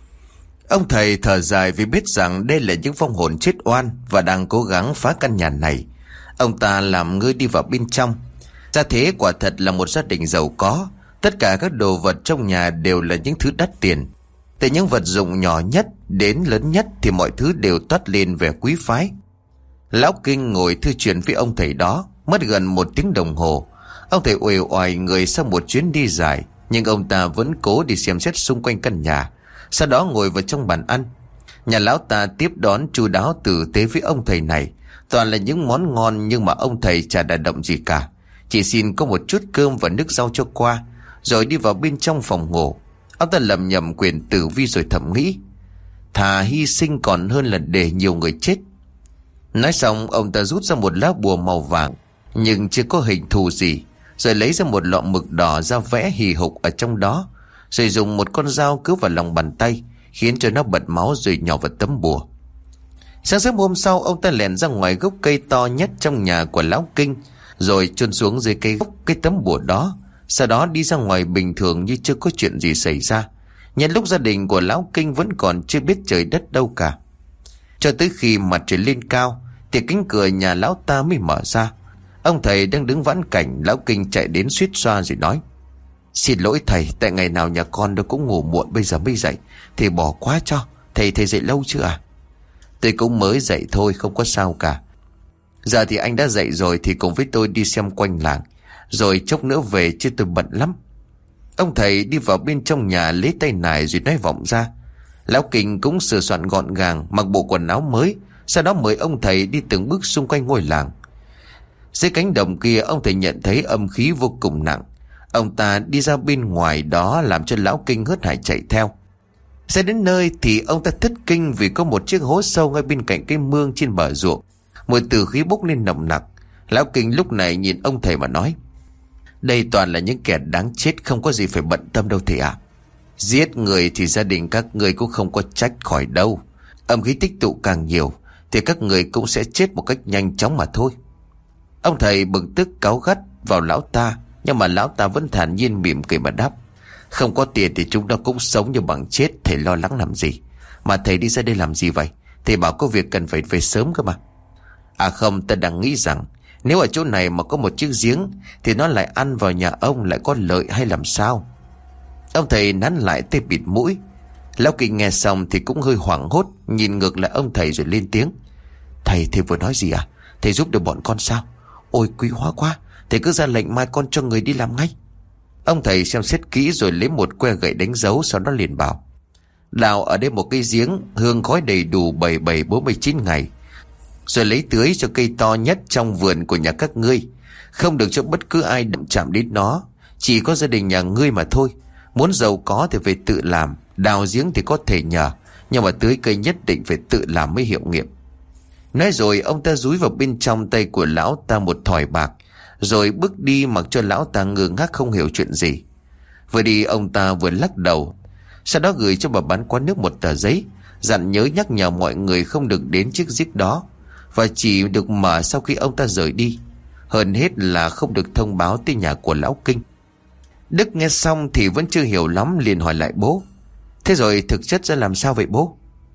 Ông thầy thở dài vì biết rằng đây là những vong hồn chết oan và đang cố gắng phá căn nhà này. Ông ta làm ngơ đi vào bên trong. Gia thế quả thật là một gia đình giàu có. Tất cả các đồ vật trong nhà đều là những thứ đắt tiền. Từ những vật dụng nhỏ nhất đến lớn nhất thì mọi thứ đều toát lên vẻ quý phái. Lão Kinh ngồi thư chuyện với ông thầy đó mất gần 1 tiếng đồng hồ. Ông thầy uể oải người sau một chuyến đi dài, nhưng ông ta vẫn cố đi xem xét xung quanh căn nhà, sau đó ngồi vào trong bàn ăn. Nhà lão ta tiếp đón chu đáo tử tế với ông thầy này, toàn là những món ngon, nhưng mà ông thầy chả đả động gì cả, chỉ xin có một chút cơm và nước rau cho qua, rồi đi vào bên trong phòng ngủ. Ông ta lầm nhầm quyền tử vi rồi thầm nghĩ: thà hy sinh còn hơn là để nhiều người chết. Nói xong, ông ta rút ra một lá bùa màu vàng nhưng chưa có hình thù gì, rồi lấy ra một lọ mực đỏ ra vẽ hì hục ở trong đó, rồi dùng một con dao cứa vào lòng bàn tay, khiến cho nó bật máu rồi nhỏ vào tấm bùa. Sáng sớm hôm sau, ông ta lèn ra ngoài gốc cây to nhất trong nhà của lão Kinh, rồi chôn xuống dưới cây gốc cái tấm bùa đó, sau đó đi ra ngoài bình thường như chưa có chuyện gì xảy ra. Nhân lúc gia đình của lão Kinh vẫn còn chưa biết trời đất đâu cả, cho tới khi mặt trời lên cao thì cánh cửa nhà lão ta mới mở ra. Ông thầy đang đứng vãn cảnh. Lão Kinh chạy đến suýt xoa rồi nói: xin lỗi thầy, tại ngày nào nhà con nó cũng ngủ muộn, bây giờ mới dậy thì bỏ quá cho. Thầy dậy lâu chưa à? Tôi cũng mới dậy thôi, không có sao cả. Giờ thì anh đã dậy rồi thì cùng với tôi đi xem quanh làng, rồi chốc nữa về chứ tôi bận lắm. Ông thầy đi vào bên trong nhà lấy tay nải rồi nói vọng ra. Lão Kinh cũng sửa soạn gọn gàng, mặc bộ quần áo mới, sau đó mời ông thầy đi từng bước xung quanh ngôi làng. Dưới cánh đồng kia, ông thầy nhận thấy âm khí vô cùng nặng. Ông ta đi ra bên ngoài đó làm cho lão Kinh hớt hải chạy theo. Sẽ đến nơi thì ông ta thất kinh vì có một chiếc hố sâu ngay bên cạnh cái mương trên bờ ruộng. Mùi tử khí bốc lên nồng nặc. Lão Kinh lúc này nhìn ông thầy mà nói: đây toàn là những kẻ đáng chết, không có gì phải bận tâm đâu thầy ạ. Giết người thì gia đình các người cũng không có trách khỏi đâu. Âm khí tích tụ càng nhiều thì các người cũng sẽ chết một cách nhanh chóng mà thôi. Ông thầy bực tức cáu gắt vào lão ta, nhưng mà lão ta vẫn thản nhiên mỉm cười mà đáp: không có tiền thì chúng nó cũng sống như bằng chết, thầy lo lắng làm gì? Mà thầy đi ra đây làm gì vậy? Thầy bảo có việc cần phải về sớm cơ mà. À không, ta đang nghĩ rằng nếu ở chỗ này mà có một chiếc giếng thì nó lại ăn vào nhà ông lại có lợi hay làm sao? Ông thầy nắn lại tay bịt mũi. Lão Kinh nghe xong thì cũng hơi hoảng hốt, nhìn ngược lại ông thầy rồi lên tiếng: thầy vừa nói gì à? Thầy giúp được bọn con sao? Ôi quý hóa quá, thầy cứ ra lệnh mai con cho người đi làm ngay. Ông thầy xem xét kỹ rồi lấy một que gậy đánh dấu, sau đó liền bảo: đào ở đây một cây giếng, hương khói đầy đủ 7749 ngày, rồi lấy tưới cho cây to nhất trong vườn của nhà các ngươi. Không được cho bất cứ ai động chạm đến nó, chỉ có gia đình nhà ngươi mà thôi. Muốn giàu có thì phải tự làm, đào giếng thì có thể nhờ, nhưng mà tưới cây nhất định phải tự làm mới hiệu nghiệm. Nói rồi ông ta dúi vào bên trong tay của lão ta một thỏi bạc, rồi bước đi mặc cho lão ta ngơ ngác không hiểu chuyện gì. Vừa đi ông ta vừa lắc đầu, sau đó gửi cho bà bán quán nước một tờ giấy, dặn nhớ nhắc nhở mọi người không được đến chiếc giếng đó, và chỉ được mở sau khi ông ta rời đi. Hơn hết là không được thông báo tới nhà của lão Kinh. Đức nghe xong thì vẫn chưa hiểu lắm, liền hỏi lại bố: thế rồi thực chất ra làm sao vậy bố?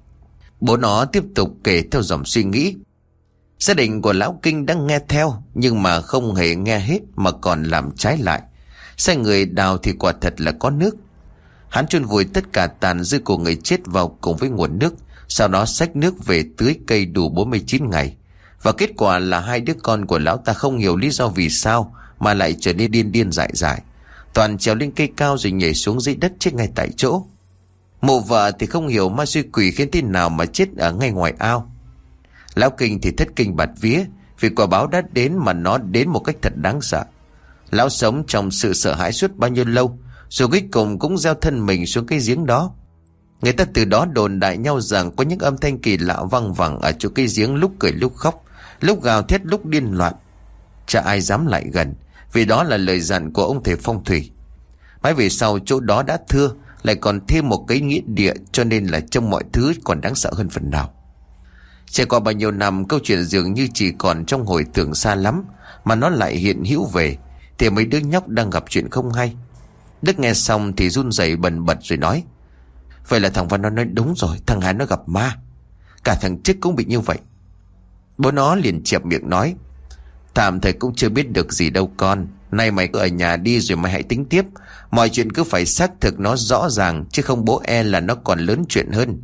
Bố nó tiếp tục kể theo dòng suy nghĩ. Gia đình của lão Kinh đang nghe theo, nhưng mà không hề nghe hết mà còn làm trái lại. Sai người đào thì quả thật là có nước. Hắn chôn vùi tất cả tàn dư của người chết vào cùng với nguồn nước, sau đó xách nước về tưới cây đủ 49 ngày. Và kết quả là hai đứa con của lão ta không hiểu lý do vì sao mà lại trở nên điên điên dại dại, toàn trèo lên cây cao rồi nhảy xuống dưới đất chết ngay tại chỗ. Mụ vợ thì không hiểu ma suy quỷ khiến thế nào mà chết ở ngay ngoài ao. Lão Kinh thì thất kinh bạt vía, vì quả báo đã đến mà nó đến một cách thật đáng sợ. Lão sống trong sự sợ hãi suốt bao nhiêu lâu, rồi cuối cùng cũng gieo thân mình xuống cái giếng đó. Người ta từ đó đồn đại nhau rằng có những âm thanh kỳ lạ văng vẳng ở chỗ cái giếng, lúc cười lúc khóc, lúc gào thét lúc điên loạn. Chả ai dám lại gần, vì đó là lời dặn của ông thầy phong thủy. Mãi về sau chỗ đó đã thưa, lại còn thêm một cái nghĩa địa, cho nên là trông mọi thứ còn đáng sợ hơn phần nào. Trải qua bao nhiêu năm, câu chuyện dường như chỉ còn trong hồi tưởng xa lắm, mà nó lại hiện hữu về, thì mấy đứa nhóc đang gặp chuyện không hay. Đức nghe xong thì run rẩy bần bật rồi nói: vậy là thằng Văn nó nói đúng rồi, thằng Hà nó gặp ma. Cả thằng Trích cũng bị như vậy. Bố nó liền chẹp miệng nói: tạm thời cũng chưa biết được gì đâu con. Nay mày cứ ở nhà đi rồi mày hãy tính tiếp. Mọi chuyện cứ phải xác thực nó rõ ràng, chứ không bố e là nó còn lớn chuyện hơn.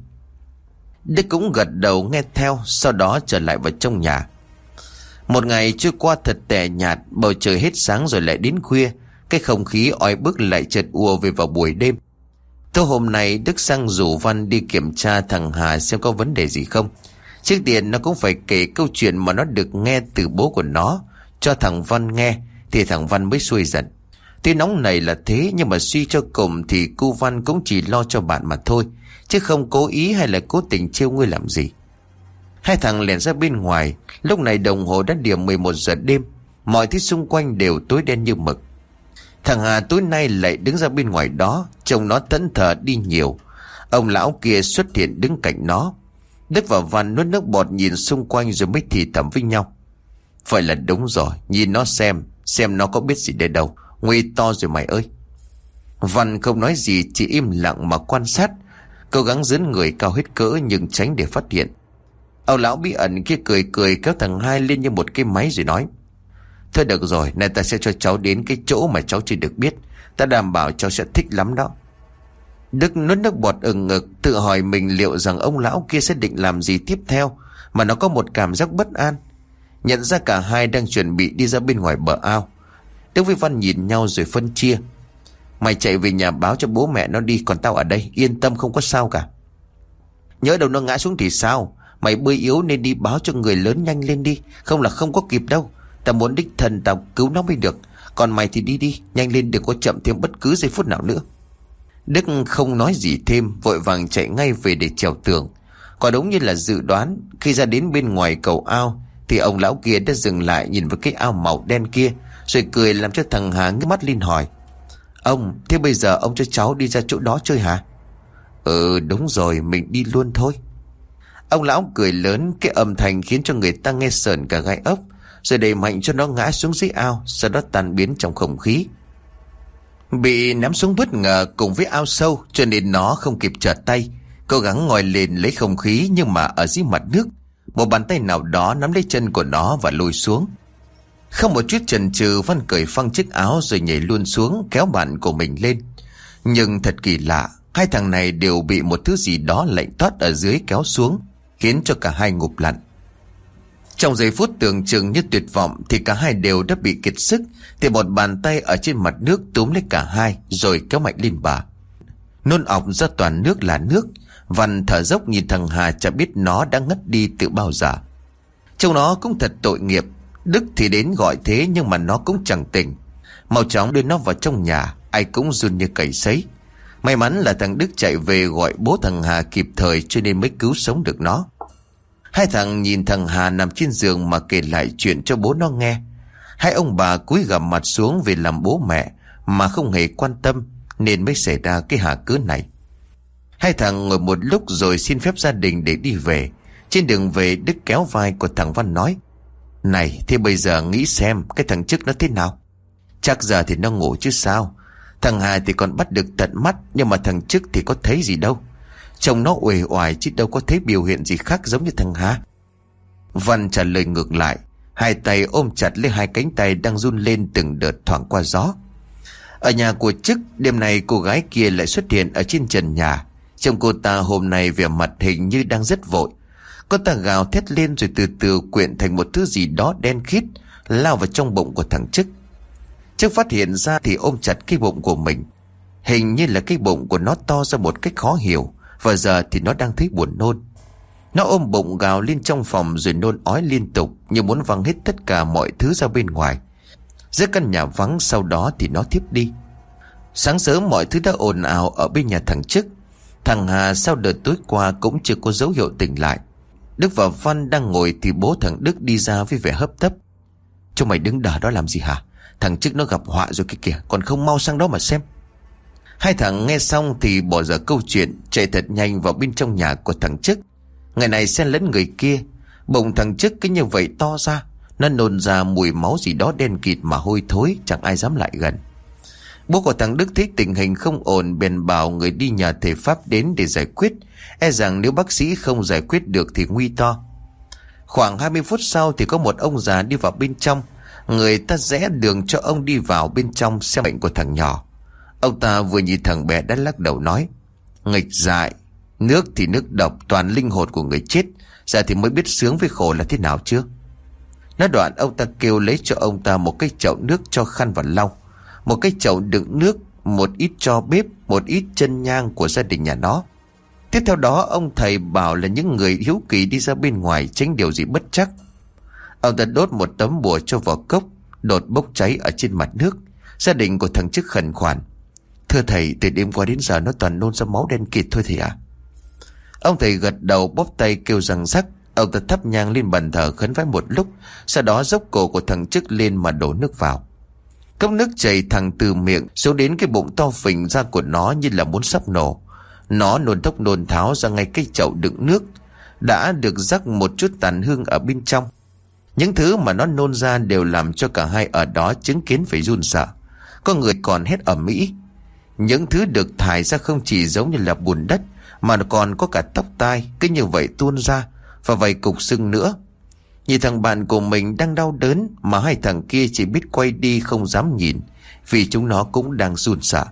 Đức cũng gật đầu nghe theo, sau đó trở lại vào trong nhà. Một ngày trôi qua thật tẻ nhạt, bầu trời hết sáng rồi lại đến khuya. Cái không khí oi bức lại chợt ùa về vào buổi đêm. Tối hôm nay Đức sang rủ Văn đi kiểm tra thằng Hà xem có vấn đề gì không. Trước tiên nó cũng phải kể câu chuyện mà nó được nghe từ bố của nó cho thằng Văn nghe, thì thằng Văn mới xuôi dần. Tuy nóng này là thế, nhưng mà suy cho cùng thì cô Văn cũng chỉ lo cho bạn mà thôi, chứ không cố ý hay là cố tình trêu ngươi làm gì. Hai thằng lẻn ra bên ngoài. Lúc này đồng hồ đã điểm 11 giờ đêm, mọi thứ xung quanh đều tối đen như mực. Thằng Hà tối nay lại đứng ra bên ngoài đó, trông nó thẫn thờ đi nhiều. Ông lão kia xuất hiện đứng cạnh nó. Đức và Văn nuốt nước bọt nhìn xung quanh rồi mới thì thầm với nhau: vậy là đúng rồi, nhìn nó xem nó có biết gì đây đâu, nguy to rồi mày ơi. Văn không nói gì, chỉ im lặng mà quan sát, cố gắng dướn người cao hết cỡ nhưng tránh để phát hiện. Ông lão bí ẩn kia cười cười kéo thằng Hai lên như một cái máy rồi nói: thôi được rồi, nay ta sẽ cho cháu đến cái chỗ mà cháu chưa được biết. Ta đảm bảo cháu sẽ thích lắm đó. Đức nuốt nước bọt ừng ngực, tự hỏi mình liệu rằng ông lão kia sẽ định làm gì tiếp theo, mà nó có một cảm giác bất an. Nhận ra cả hai đang chuẩn bị đi ra bên ngoài bờ ao, Đức với Văn nhìn nhau rồi phân chia: mày chạy về nhà báo cho bố mẹ nó đi, còn tao ở đây, yên tâm không có sao cả. Nhớ đâu nó ngã xuống thì sao? Mày bơi yếu nên đi báo cho người lớn nhanh lên đi, không là không có kịp đâu. Tao muốn đích thân tao cứu nó mới được. Còn mày thì đi đi, nhanh lên, đừng có chậm thêm bất cứ giây phút nào nữa. Đức không nói gì thêm, vội vàng chạy ngay về để trèo tường. Quả đúng như là dự đoán, khi ra đến bên ngoài cầu ao thì ông lão kia đã dừng lại nhìn vào cái ao màu đen kia, rồi cười làm cho thằng Hà ngước mắt lên hỏi: ông, thế bây giờ ông cho cháu đi ra chỗ đó chơi hả? Ừ đúng rồi, mình đi luôn thôi. Ông lão cười lớn, cái âm thanh khiến cho người ta nghe sởn cả gai ốc, rồi đẩy mạnh cho nó ngã xuống dưới ao, sau đó tan biến trong không khí. Bị ném xuống bất ngờ cùng với ao sâu, cho nên nó không kịp trở tay, cố gắng ngoi lên lấy không khí, nhưng mà ở dưới mặt nước, một bàn tay nào đó nắm lấy chân của nó và lôi xuống. Không một chút chần chừ, Văn cởi phăng chiếc áo rồi nhảy luôn xuống, kéo bạn của mình lên. Nhưng thật kỳ lạ, hai thằng này đều bị một thứ gì đó lạnh toát ở dưới kéo xuống, khiến cho cả hai ngụp lặn. Trong giây phút tưởng chừng như tuyệt vọng thì cả hai đều đã bị kiệt sức, thì một bàn tay ở trên mặt nước túm lấy cả hai rồi kéo mạnh lên bờ. Nôn ọc ra toàn nước là nước, Văn thở dốc nhìn thằng Hà, chả biết nó đã ngất đi từ bao giờ. Trông nó cũng thật tội nghiệp. Đức thì đến gọi thế nhưng mà nó cũng chẳng tỉnh. Mau chóng đưa nó vào trong nhà, ai cũng run như cầy sấy. May mắn là thằng Đức chạy về gọi bố thằng Hà kịp thời cho nên mới cứu sống được nó. Hai thằng nhìn thằng Hà nằm trên giường mà kể lại chuyện cho bố nó nghe. Hai ông bà cúi gằm mặt xuống vì làm bố mẹ mà không hề quan tâm, nên mới xảy ra cái hả cớ này. Hai thằng ngồi một lúc rồi xin phép gia đình để đi về. Trên đường về, Đức kéo vai của thằng Văn nói: "Này, thế bây giờ nghĩ xem cái thằng Chức nó thế nào? Chắc giờ thì nó ngủ chứ sao. Thằng Hà thì còn bắt được tận mắt, nhưng mà thằng Chức thì có thấy gì đâu. Trông nó uể oải chứ đâu có thấy biểu hiện gì khác giống như thằng Hà." Văn trả lời ngược lại, hai tay ôm chặt lấy hai cánh tay đang run lên từng đợt thoảng qua gió. Ở nhà của Chức, đêm nay cô gái kia lại xuất hiện ở trên trần nhà. Trông cô ta hôm nay vẻ mặt hình như đang rất vội. Cô ta gào thét lên rồi từ từ quyện thành một thứ gì đó đen khít, lao vào trong bụng của thằng Chức. Chức phát hiện ra thì ôm chặt cái bụng của mình. Hình như là cái bụng của nó to ra một cách khó hiểu, và giờ thì nó đang thấy buồn nôn. Nó ôm bụng gào lên trong phòng rồi nôn ói liên tục, như muốn văng hết tất cả mọi thứ ra bên ngoài. Giữa căn nhà vắng sau đó thì nó thiếp đi. Sáng sớm mọi thứ đã ồn ào ở bên nhà thằng Chức. Thằng Hà sau đợt tối qua cũng chưa có dấu hiệu tỉnh lại. Đức và Văn đang ngồi thì bố thằng Đức đi ra với vẻ hấp tấp. "Chúng mày đứng đờ đó làm gì hả? Thằng Chức nó gặp họa rồi kia kìa, còn không mau sang đó mà xem." Hai thằng nghe xong thì bỏ dở câu chuyện, chạy thật nhanh vào bên trong nhà của thằng Chức. Người này xen lẫn người kia. Bụng thằng Chức cứ như vậy to ra, nó nôn ra mùi máu gì đó đen kịt mà hôi thối, chẳng ai dám lại gần. Bố của thằng Đức thấy tình hình không ổn bèn bảo người đi nhờ thầy pháp đến để giải quyết, e rằng nếu bác sĩ không giải quyết được thì nguy to. Khoảng 20 phút sau thì có một ông già đi vào bên trong. Người ta rẽ đường cho ông đi vào bên trong xem bệnh của thằng nhỏ. Ông ta vừa nhìn thằng bé đã lắc đầu nói: "Nghịch dại, nước thì nước độc, toàn linh hồn của người chết. Giờ thì mới biết sướng với khổ là thế nào chưa." Nói đoạn ông ta kêu lấy cho ông ta một cái chậu nước cho khăn và lau, một cái chậu đựng nước, một ít tro bếp, một ít chân nhang của gia đình nhà nó. Tiếp theo đó ông thầy bảo là những người hiếu kỳ đi ra bên ngoài tránh điều gì bất trắc. Ông ta đốt một tấm bùa cho vào cốc, đột bốc cháy ở trên mặt nước. Gia đình của thằng Chức khẩn khoản: "Thưa thầy, từ đêm qua đến giờ nó toàn nôn ra máu đen kịt thôi thầy ạ." Ông thầy gật đầu bóp tay kêu răng rắc. Ông ta thắp nhang lên bàn thờ khấn vái một lúc, sau đó dốc cổ của thằng Chức lên mà đổ nước vào. Cốc nước chảy thẳng từ miệng xuống đến cái bụng to phình ra của nó như là muốn sắp nổ. Nó nôn thốc nôn tháo ra ngay cái chậu đựng nước đã được rắc một chút tàn hương ở bên trong. Những thứ mà nó nôn ra đều làm cho cả hai ở đó chứng kiến phải run sợ. Có người còn hét ầm ĩ. Những thứ được thải ra không chỉ giống như là bùn đất, mà còn có cả tóc tai cứ như vậy tuôn ra, và vài cục sưng nữa. Nhìn thằng bạn của mình đang đau đớn mà hai thằng kia chỉ biết quay đi không dám nhìn, vì chúng nó cũng đang run sợ.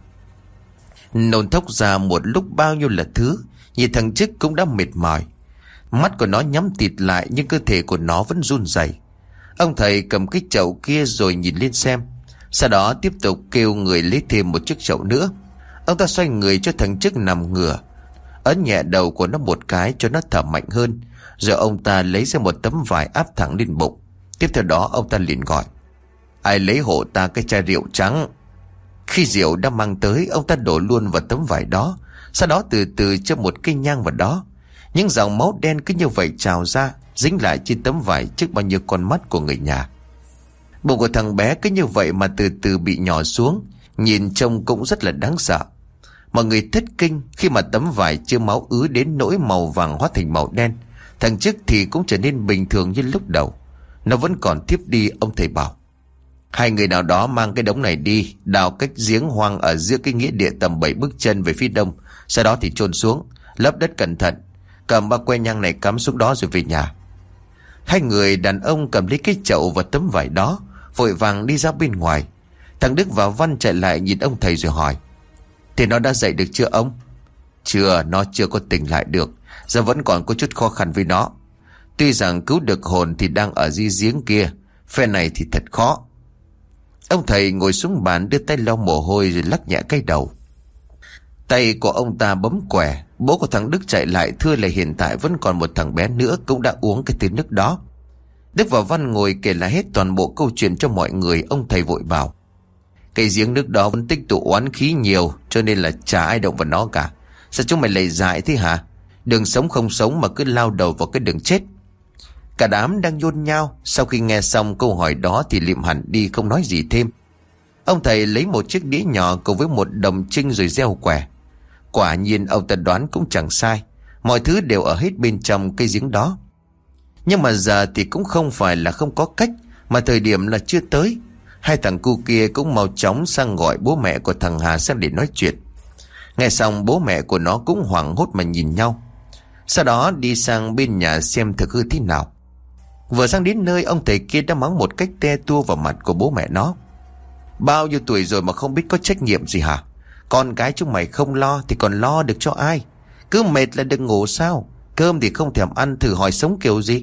Nôn thốc ra một lúc bao nhiêu là thứ, nhìn thằng Chức cũng đã mệt mỏi. Mắt của nó nhắm tịt lại nhưng cơ thể của nó vẫn run rẩy. Ông thầy cầm cái chậu kia rồi nhìn lên xem, sau đó tiếp tục kêu người lấy thêm một chiếc chậu nữa. Ông ta xoay người cho thằng Chức nằm ngửa, ấn nhẹ đầu của nó một cái cho nó thở mạnh hơn, rồi ông ta lấy ra một tấm vải áp thẳng lên bụng. Tiếp theo đó ông ta liền gọi: "Ai lấy hộ ta cái chai rượu trắng." Khi rượu đã mang tới, ông ta đổ luôn vào tấm vải đó, sau đó từ từ cho một cây nhang vào đó. Những dòng máu đen cứ như vậy trào ra, dính lại trên tấm vải trước bao nhiêu con mắt của người nhà. Bụng của thằng bé cứ như vậy mà từ từ bị nhỏ xuống, nhìn trông cũng rất là đáng sợ. Mọi người thất kinh khi mà tấm vải chưa máu ứ đến nỗi màu vàng hóa thành màu đen. Thằng Chức thì cũng trở nên bình thường như lúc đầu. Nó vẫn còn tiếp đi. Ông thầy bảo: "Hai người nào đó mang cái đống này đi, đào cách giếng hoang ở giữa cái nghĩa địa tầm 7 bước chân về phía đông, sau đó thì chôn xuống, lấp đất cẩn thận, cầm ba que nhang này cắm xuống đó rồi về nhà." Hai người đàn ông cầm lấy cái chậu và tấm vải đó, vội vàng đi ra bên ngoài. Thằng Đức và Văn chạy lại nhìn ông thầy rồi hỏi: "Thì nó đã dậy được chưa ông?" "Chưa, nó chưa có tỉnh lại được. Giờ vẫn còn có chút khó khăn với nó. Tuy rằng cứu được hồn thì đang ở dưới giếng kia, phe này thì thật khó." Ông thầy ngồi xuống bàn đưa tay lau mồ hôi rồi lắc nhẹ cái đầu. Tay của ông ta bấm quẻ, Bố của thằng Đức chạy lại thưa là hiện tại vẫn còn một thằng bé nữa cũng đã uống cái thứ nước đó. Đức và Văn ngồi kể lại hết toàn bộ câu chuyện cho mọi người. Ông thầy vội bảo: cái giếng nước đó vẫn tích tụ oán khí nhiều, cho nên là chả ai động vào nó cả. Sao chúng mày lại dại thế hả? Đường sống không sống mà cứ lao đầu vào cái đường chết. Cả đám đang nhôn nhao. Sau khi nghe xong câu hỏi đó thì lịm hẳn đi không nói gì thêm. Ông thầy lấy một chiếc đĩa nhỏ cùng với một đồng trinh rồi gieo quẻ. Quả nhiên ông ta đoán cũng chẳng sai. Mọi thứ đều ở hết bên trong cây giếng đó. Nhưng mà giờ thì cũng không phải là không có cách, mà thời điểm là chưa tới. Hai thằng cu kia cũng mau chóng sang gọi bố mẹ của thằng Hà sang để nói chuyện. Nghe xong bố mẹ của nó cũng hoảng hốt mà nhìn nhau. Sau đó đi sang bên nhà xem thực hư thế nào. Vừa sang đến nơi, ông thầy kia đã mắng một cách te tua vào mặt của bố mẹ nó: bao nhiêu tuổi rồi mà không biết có trách nhiệm gì hả? Con cái chúng mày không lo thì còn lo được cho ai? Cứ mệt là đừng ngủ sao? Cơm thì không thèm ăn, thử hỏi sống kiểu gì?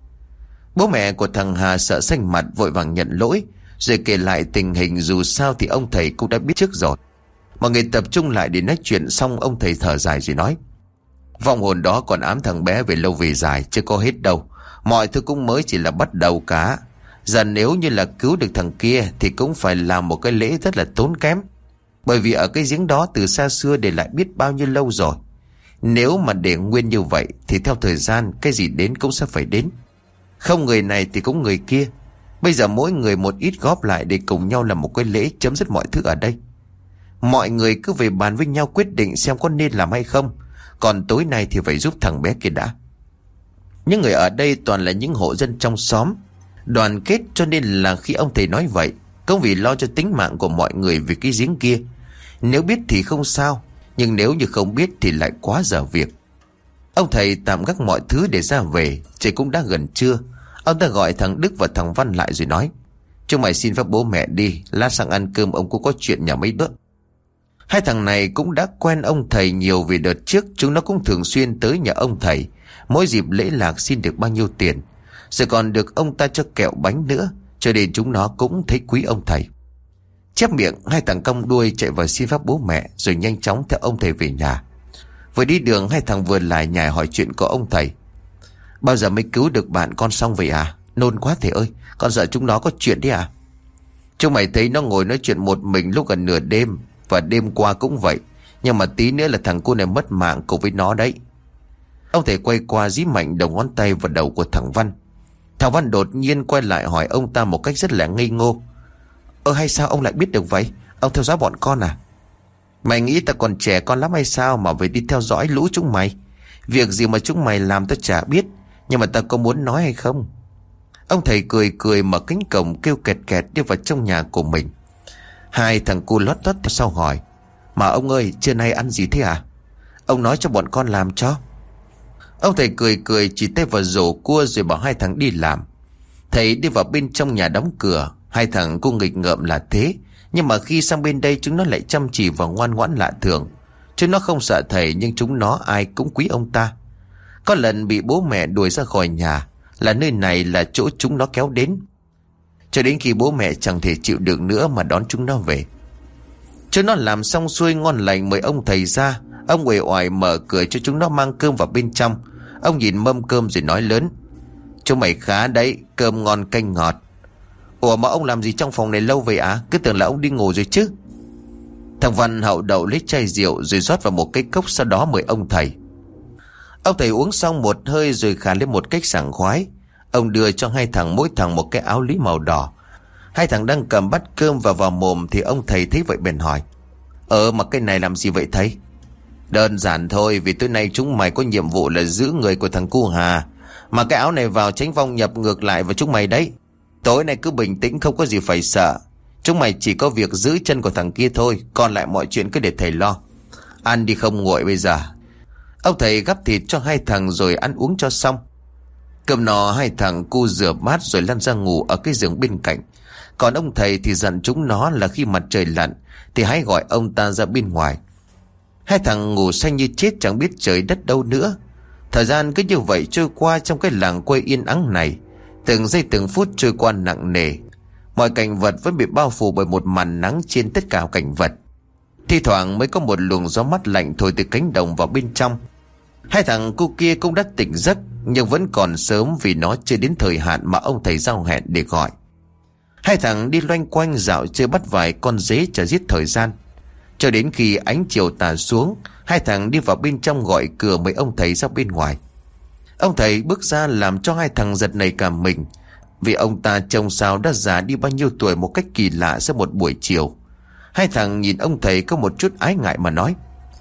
Bố mẹ của thằng Hà sợ xanh mặt vội vàng nhận lỗi, rồi kể lại tình hình. Dù sao thì ông thầy cũng đã biết trước rồi. Mọi người tập trung lại để nói chuyện. Xong ông thầy thở dài rồi nói: vong hồn đó còn ám thằng bé về lâu về dài, chưa có hết đâu. Mọi thứ cũng mới chỉ là bắt đầu cả. Giờ nếu như là cứu được thằng kia thì cũng phải làm một cái lễ rất là tốn kém. Bởi vì ở cái giếng đó từ xa xưa để lại biết bao nhiêu lâu rồi. Nếu mà để nguyên như vậy thì theo thời gian cái gì đến cũng sẽ phải đến. Không người này thì cũng người kia. Bây giờ mỗi người một ít góp lại để cùng nhau làm một cái lễ chấm dứt mọi thứ ở đây. Mọi người cứ về bàn với nhau quyết định xem có nên làm hay không. Còn tối nay thì phải giúp thằng bé kia đã. Những người ở đây toàn là những hộ dân trong xóm, đoàn kết, cho nên là khi ông thầy nói vậy, cũng vì lo cho tính mạng của mọi người vì cái giếng kia. Nếu biết thì không sao, nhưng nếu như không biết thì lại quá dở việc. Ông thầy tạm gác mọi thứ để ra về. Trời cũng đã gần trưa. Ông ta gọi thằng Đức và thằng Văn lại rồi nói: chúng mày xin phép bố mẹ đi, lát sang ăn cơm ông cũng có chuyện nhà mấy bữa. Hai thằng này cũng đã quen ông thầy nhiều vì đợt trước chúng nó cũng thường xuyên tới nhà ông thầy. Mỗi dịp lễ lạc xin được bao nhiêu tiền, rồi còn được ông ta cho kẹo bánh nữa, cho nên chúng nó cũng thấy quý ông thầy. Chép miệng, hai thằng cong đuôi chạy vào xin phép bố mẹ rồi nhanh chóng theo ông thầy về nhà. Vừa đi đường, hai thằng vừa lải nhải hỏi chuyện của ông thầy: bao giờ mới cứu được bạn con xong vậy à? Nôn quá thầy ơi, con sợ chúng nó có chuyện đấy à? Chúng mày thấy nó ngồi nói chuyện một mình lúc gần nửa đêm, và đêm qua cũng vậy. Nhưng mà tí nữa là thằng cu này mất mạng cùng với nó đấy. Ông thầy quay qua dí mạnh đầu ngón tay vào đầu của thằng Văn. Thằng Văn đột nhiên quay lại hỏi ông ta một cách rất là ngây ngô: hay sao ông lại biết được vậy? Ông theo dõi bọn con à? Mày nghĩ ta còn trẻ con lắm hay sao mà phải đi theo dõi lũ chúng mày? Việc gì mà chúng mày làm ta chả biết, nhưng mà ta có muốn nói hay không? Ông thầy cười cười mở cánh cổng kêu kẹt kẹt đi vào trong nhà của mình. Hai thằng cu lót tót sau hỏi: mà ông ơi, trưa nay ăn gì thế à? Ông nói cho bọn con làm cho. Ông thầy cười cười chỉ tay vào rổ cua rồi bảo hai thằng đi làm. Thầy đi vào bên trong nhà đóng cửa. Hai thằng cu nghịch ngợm là thế, nhưng mà khi sang bên đây chúng nó lại chăm chỉ và ngoan ngoãn lạ thường. Chúng nó không sợ thầy, nhưng chúng nó ai cũng quý ông ta. Có lần bị bố mẹ đuổi ra khỏi nhà, là nơi này là chỗ chúng nó kéo đến, cho đến khi bố mẹ chẳng thể chịu được nữa mà đón chúng nó về. Chúng nó làm xong xuôi ngon lành mời ông thầy ra. Ông uể oải mở cửa cho chúng nó mang cơm vào bên trong. Ông nhìn mâm cơm rồi nói lớn: chúng mày khá đấy, cơm ngon canh ngọt. Ủa mà ông làm gì trong phòng này lâu vậy à? Cứ tưởng là ông đi ngủ rồi chứ. Thằng Văn hậu đậu lấy chai rượu rồi rót vào một cái cốc, sau đó mời ông thầy. Ông thầy uống xong một hơi rồi khà lên một cách sảng khoái. Ông đưa cho hai thằng mỗi thằng một cái áo lý màu đỏ. Hai thằng đang cầm bát cơm vào mồm thì ông thầy thấy vậy bèn hỏi: mà cái này làm gì vậy thầy? Đơn giản thôi, vì tối nay chúng mày có nhiệm vụ là giữ người của thằng cu Hà. Mà cái áo này vào tránh vong nhập ngược lại vào chúng mày đấy. Tối nay cứ bình tĩnh, không có gì phải sợ. Chúng mày chỉ có việc giữ chân của thằng kia thôi, còn lại mọi chuyện cứ để thầy lo. Ăn đi không nguội bây giờ. Ông thầy gắp thịt cho hai thằng rồi ăn uống cho xong. Cơm no hai thằng cu rửa bát rồi lăn ra ngủ ở cái giường bên cạnh. Còn ông thầy thì dặn chúng nó là khi mặt trời lặn thì hãy gọi ông ta ra bên ngoài. Hai thằng ngủ say như chết chẳng biết trời đất đâu nữa. Thời gian cứ như vậy trôi qua trong cái làng quê yên ắng này. Từng giây từng phút trôi qua nặng nề. Mọi cảnh vật vẫn bị bao phủ bởi một màn nắng trên tất cả cảnh vật. Thi thoảng mới có một luồng gió mát lạnh thổi từ cánh đồng vào bên trong. Hai thằng cu kia cũng đã tỉnh giấc, nhưng vẫn còn sớm vì nó chưa đến thời hạn mà ông thầy giao hẹn để gọi. Hai thằng đi loanh quanh dạo chơi bắt vài con dế chờ giết thời gian. Cho đến khi ánh chiều tà xuống, hai thằng đi vào bên trong gọi cửa mấy ông thầy ra bên ngoài. Ông thầy bước ra làm cho hai thằng giật nảy cả mình, vì ông ta trông sao đã già đi bao nhiêu tuổi một cách kỳ lạ sau một buổi chiều. Hai thằng nhìn ông thầy có một chút ái ngại mà nói: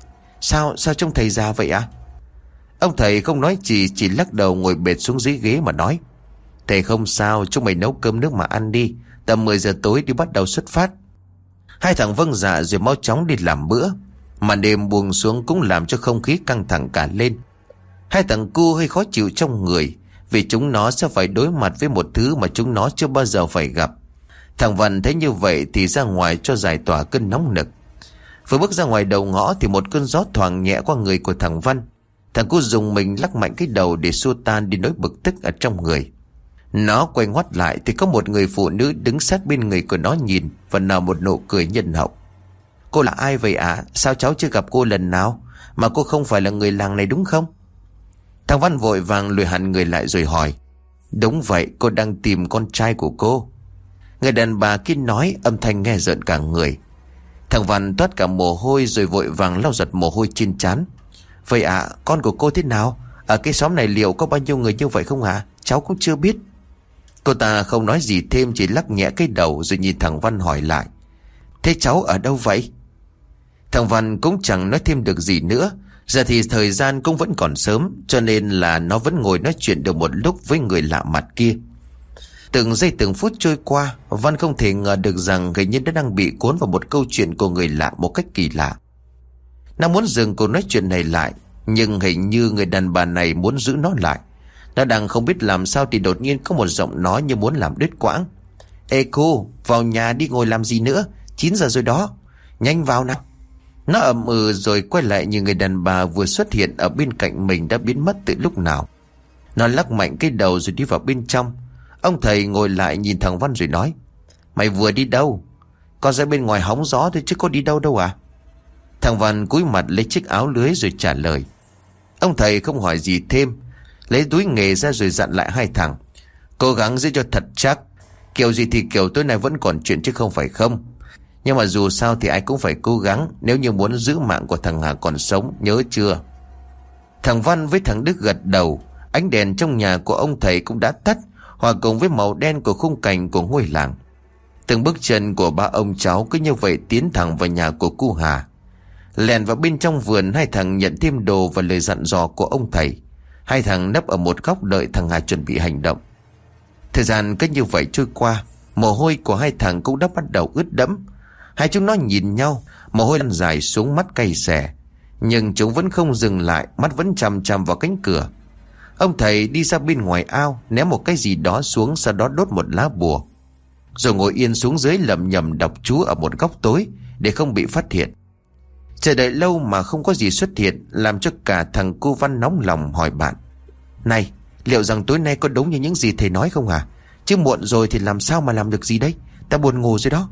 Sao trông thầy già vậy ạ? Ông thầy không nói gì, chỉ lắc đầu ngồi bệt xuống dưới ghế mà nói: Thầy không sao, chúng mày nấu cơm nước mà ăn đi, tầm 10 giờ tối đi bắt đầu xuất phát. Hai thằng vâng dạ rồi mau chóng đi làm bữa. Màn đêm buông xuống cũng làm cho không khí căng thẳng cả lên. Hai thằng cu hơi khó chịu trong người, vì chúng nó sẽ phải đối mặt với một thứ mà chúng nó chưa bao giờ phải gặp. Thằng Văn thấy như vậy thì ra ngoài cho giải tỏa cơn nóng nực. Vừa bước ra ngoài đầu ngõ thì một cơn gió thoảng nhẹ qua người của thằng Văn. Thằng cu dùng mình lắc mạnh cái đầu để xua tan đi nỗi bực tức ở trong người. Nó quay ngoắt lại thì có một người phụ nữ đứng sát bên người của nó nhìn và nở một nụ cười nhân hậu. Cô là ai vậy ạ? Sao cháu chưa gặp cô lần nào? Mà cô không phải là người làng này đúng không? Thằng Văn vội vàng lùi hẳn người lại rồi hỏi: Đúng vậy, cô đang tìm con trai của cô. Người đàn bà kia nói, âm thanh nghe rợn cả người. Thằng Văn toát cả mồ hôi rồi vội vàng lau giật mồ hôi trên trán. Vậy ạ, con của cô thế nào? Ở cái xóm này liệu có bao nhiêu người như vậy không ạ? Cháu cũng chưa biết. Cô ta không nói gì thêm, chỉ lắc nhẹ cái đầu rồi nhìn thằng Văn hỏi lại: Thế cháu ở đâu vậy? Thằng Văn cũng chẳng nói thêm được gì nữa. Giờ thì thời gian cũng vẫn còn sớm, cho nên là nó vẫn ngồi nói chuyện được một lúc với người lạ mặt kia. Từng giây từng phút trôi qua, Văn không thể ngờ được rằng hình như nó đang bị cuốn vào một câu chuyện của người lạ một cách kỳ lạ. Nó muốn dừng cuộc nói chuyện này lại, nhưng hình như người đàn bà này muốn giữ nó lại. Nó đang không biết làm sao thì đột nhiên có một giọng nói như muốn làm đứt quãng: Ê cô, vào nhà đi, ngồi làm gì nữa, 9 giờ rồi đó, nhanh vào nào. Nó ậm ừ rồi quay lại như người đàn bà vừa xuất hiện ở bên cạnh mình đã biến mất từ lúc nào. Nó lắc mạnh cái đầu rồi đi vào bên trong. Ông thầy ngồi lại nhìn thằng Văn rồi nói: Mày vừa đi đâu? Con ra bên ngoài hóng gió thôi chứ có đi đâu đâu à? Thằng Văn cúi mặt lấy chiếc áo lưới rồi trả lời. Ông thầy không hỏi gì thêm, lấy túi nghề ra rồi dặn lại hai thằng: Cố gắng giữ cho thật chắc, kiểu gì thì kiểu tối nay vẫn còn chuyện chứ không phải không. Nhưng mà dù sao thì ai cũng phải cố gắng, nếu như muốn giữ mạng của thằng Hà còn sống, nhớ chưa? Thằng Văn với thằng Đức gật đầu. Ánh đèn trong nhà của ông thầy cũng đã tắt, hòa cùng với màu đen của khung cảnh của ngôi làng. Từng bước chân của ba ông cháu cứ như vậy tiến thẳng vào nhà của cô Hà. Lèn vào bên trong vườn, hai thằng nhận thêm đồ và lời dặn dò của ông thầy. Hai thằng nấp ở một góc đợi thằng Hà chuẩn bị hành động. Thời gian cứ như vậy trôi qua, mồ hôi của hai thằng cũng đã bắt đầu ướt đẫm. Hai chúng nó nhìn nhau, mồ hôi lăn dài xuống mắt cay xè, nhưng chúng vẫn không dừng lại, mắt vẫn chằm chằm vào cánh cửa. Ông thầy đi ra bên ngoài ao, ném một cái gì đó xuống, sau đó đốt một lá bùa, rồi ngồi yên xuống dưới lẩm nhẩm đọc chú ở một góc tối để không bị phát hiện. Chờ đợi lâu mà không có gì xuất hiện, làm cho cả thằng cu Văn nóng lòng hỏi bạn: Này, liệu rằng tối nay có đúng như những gì thầy nói không à? Chứ muộn rồi thì làm sao mà làm được gì đấy, ta buồn ngủ rồi đó.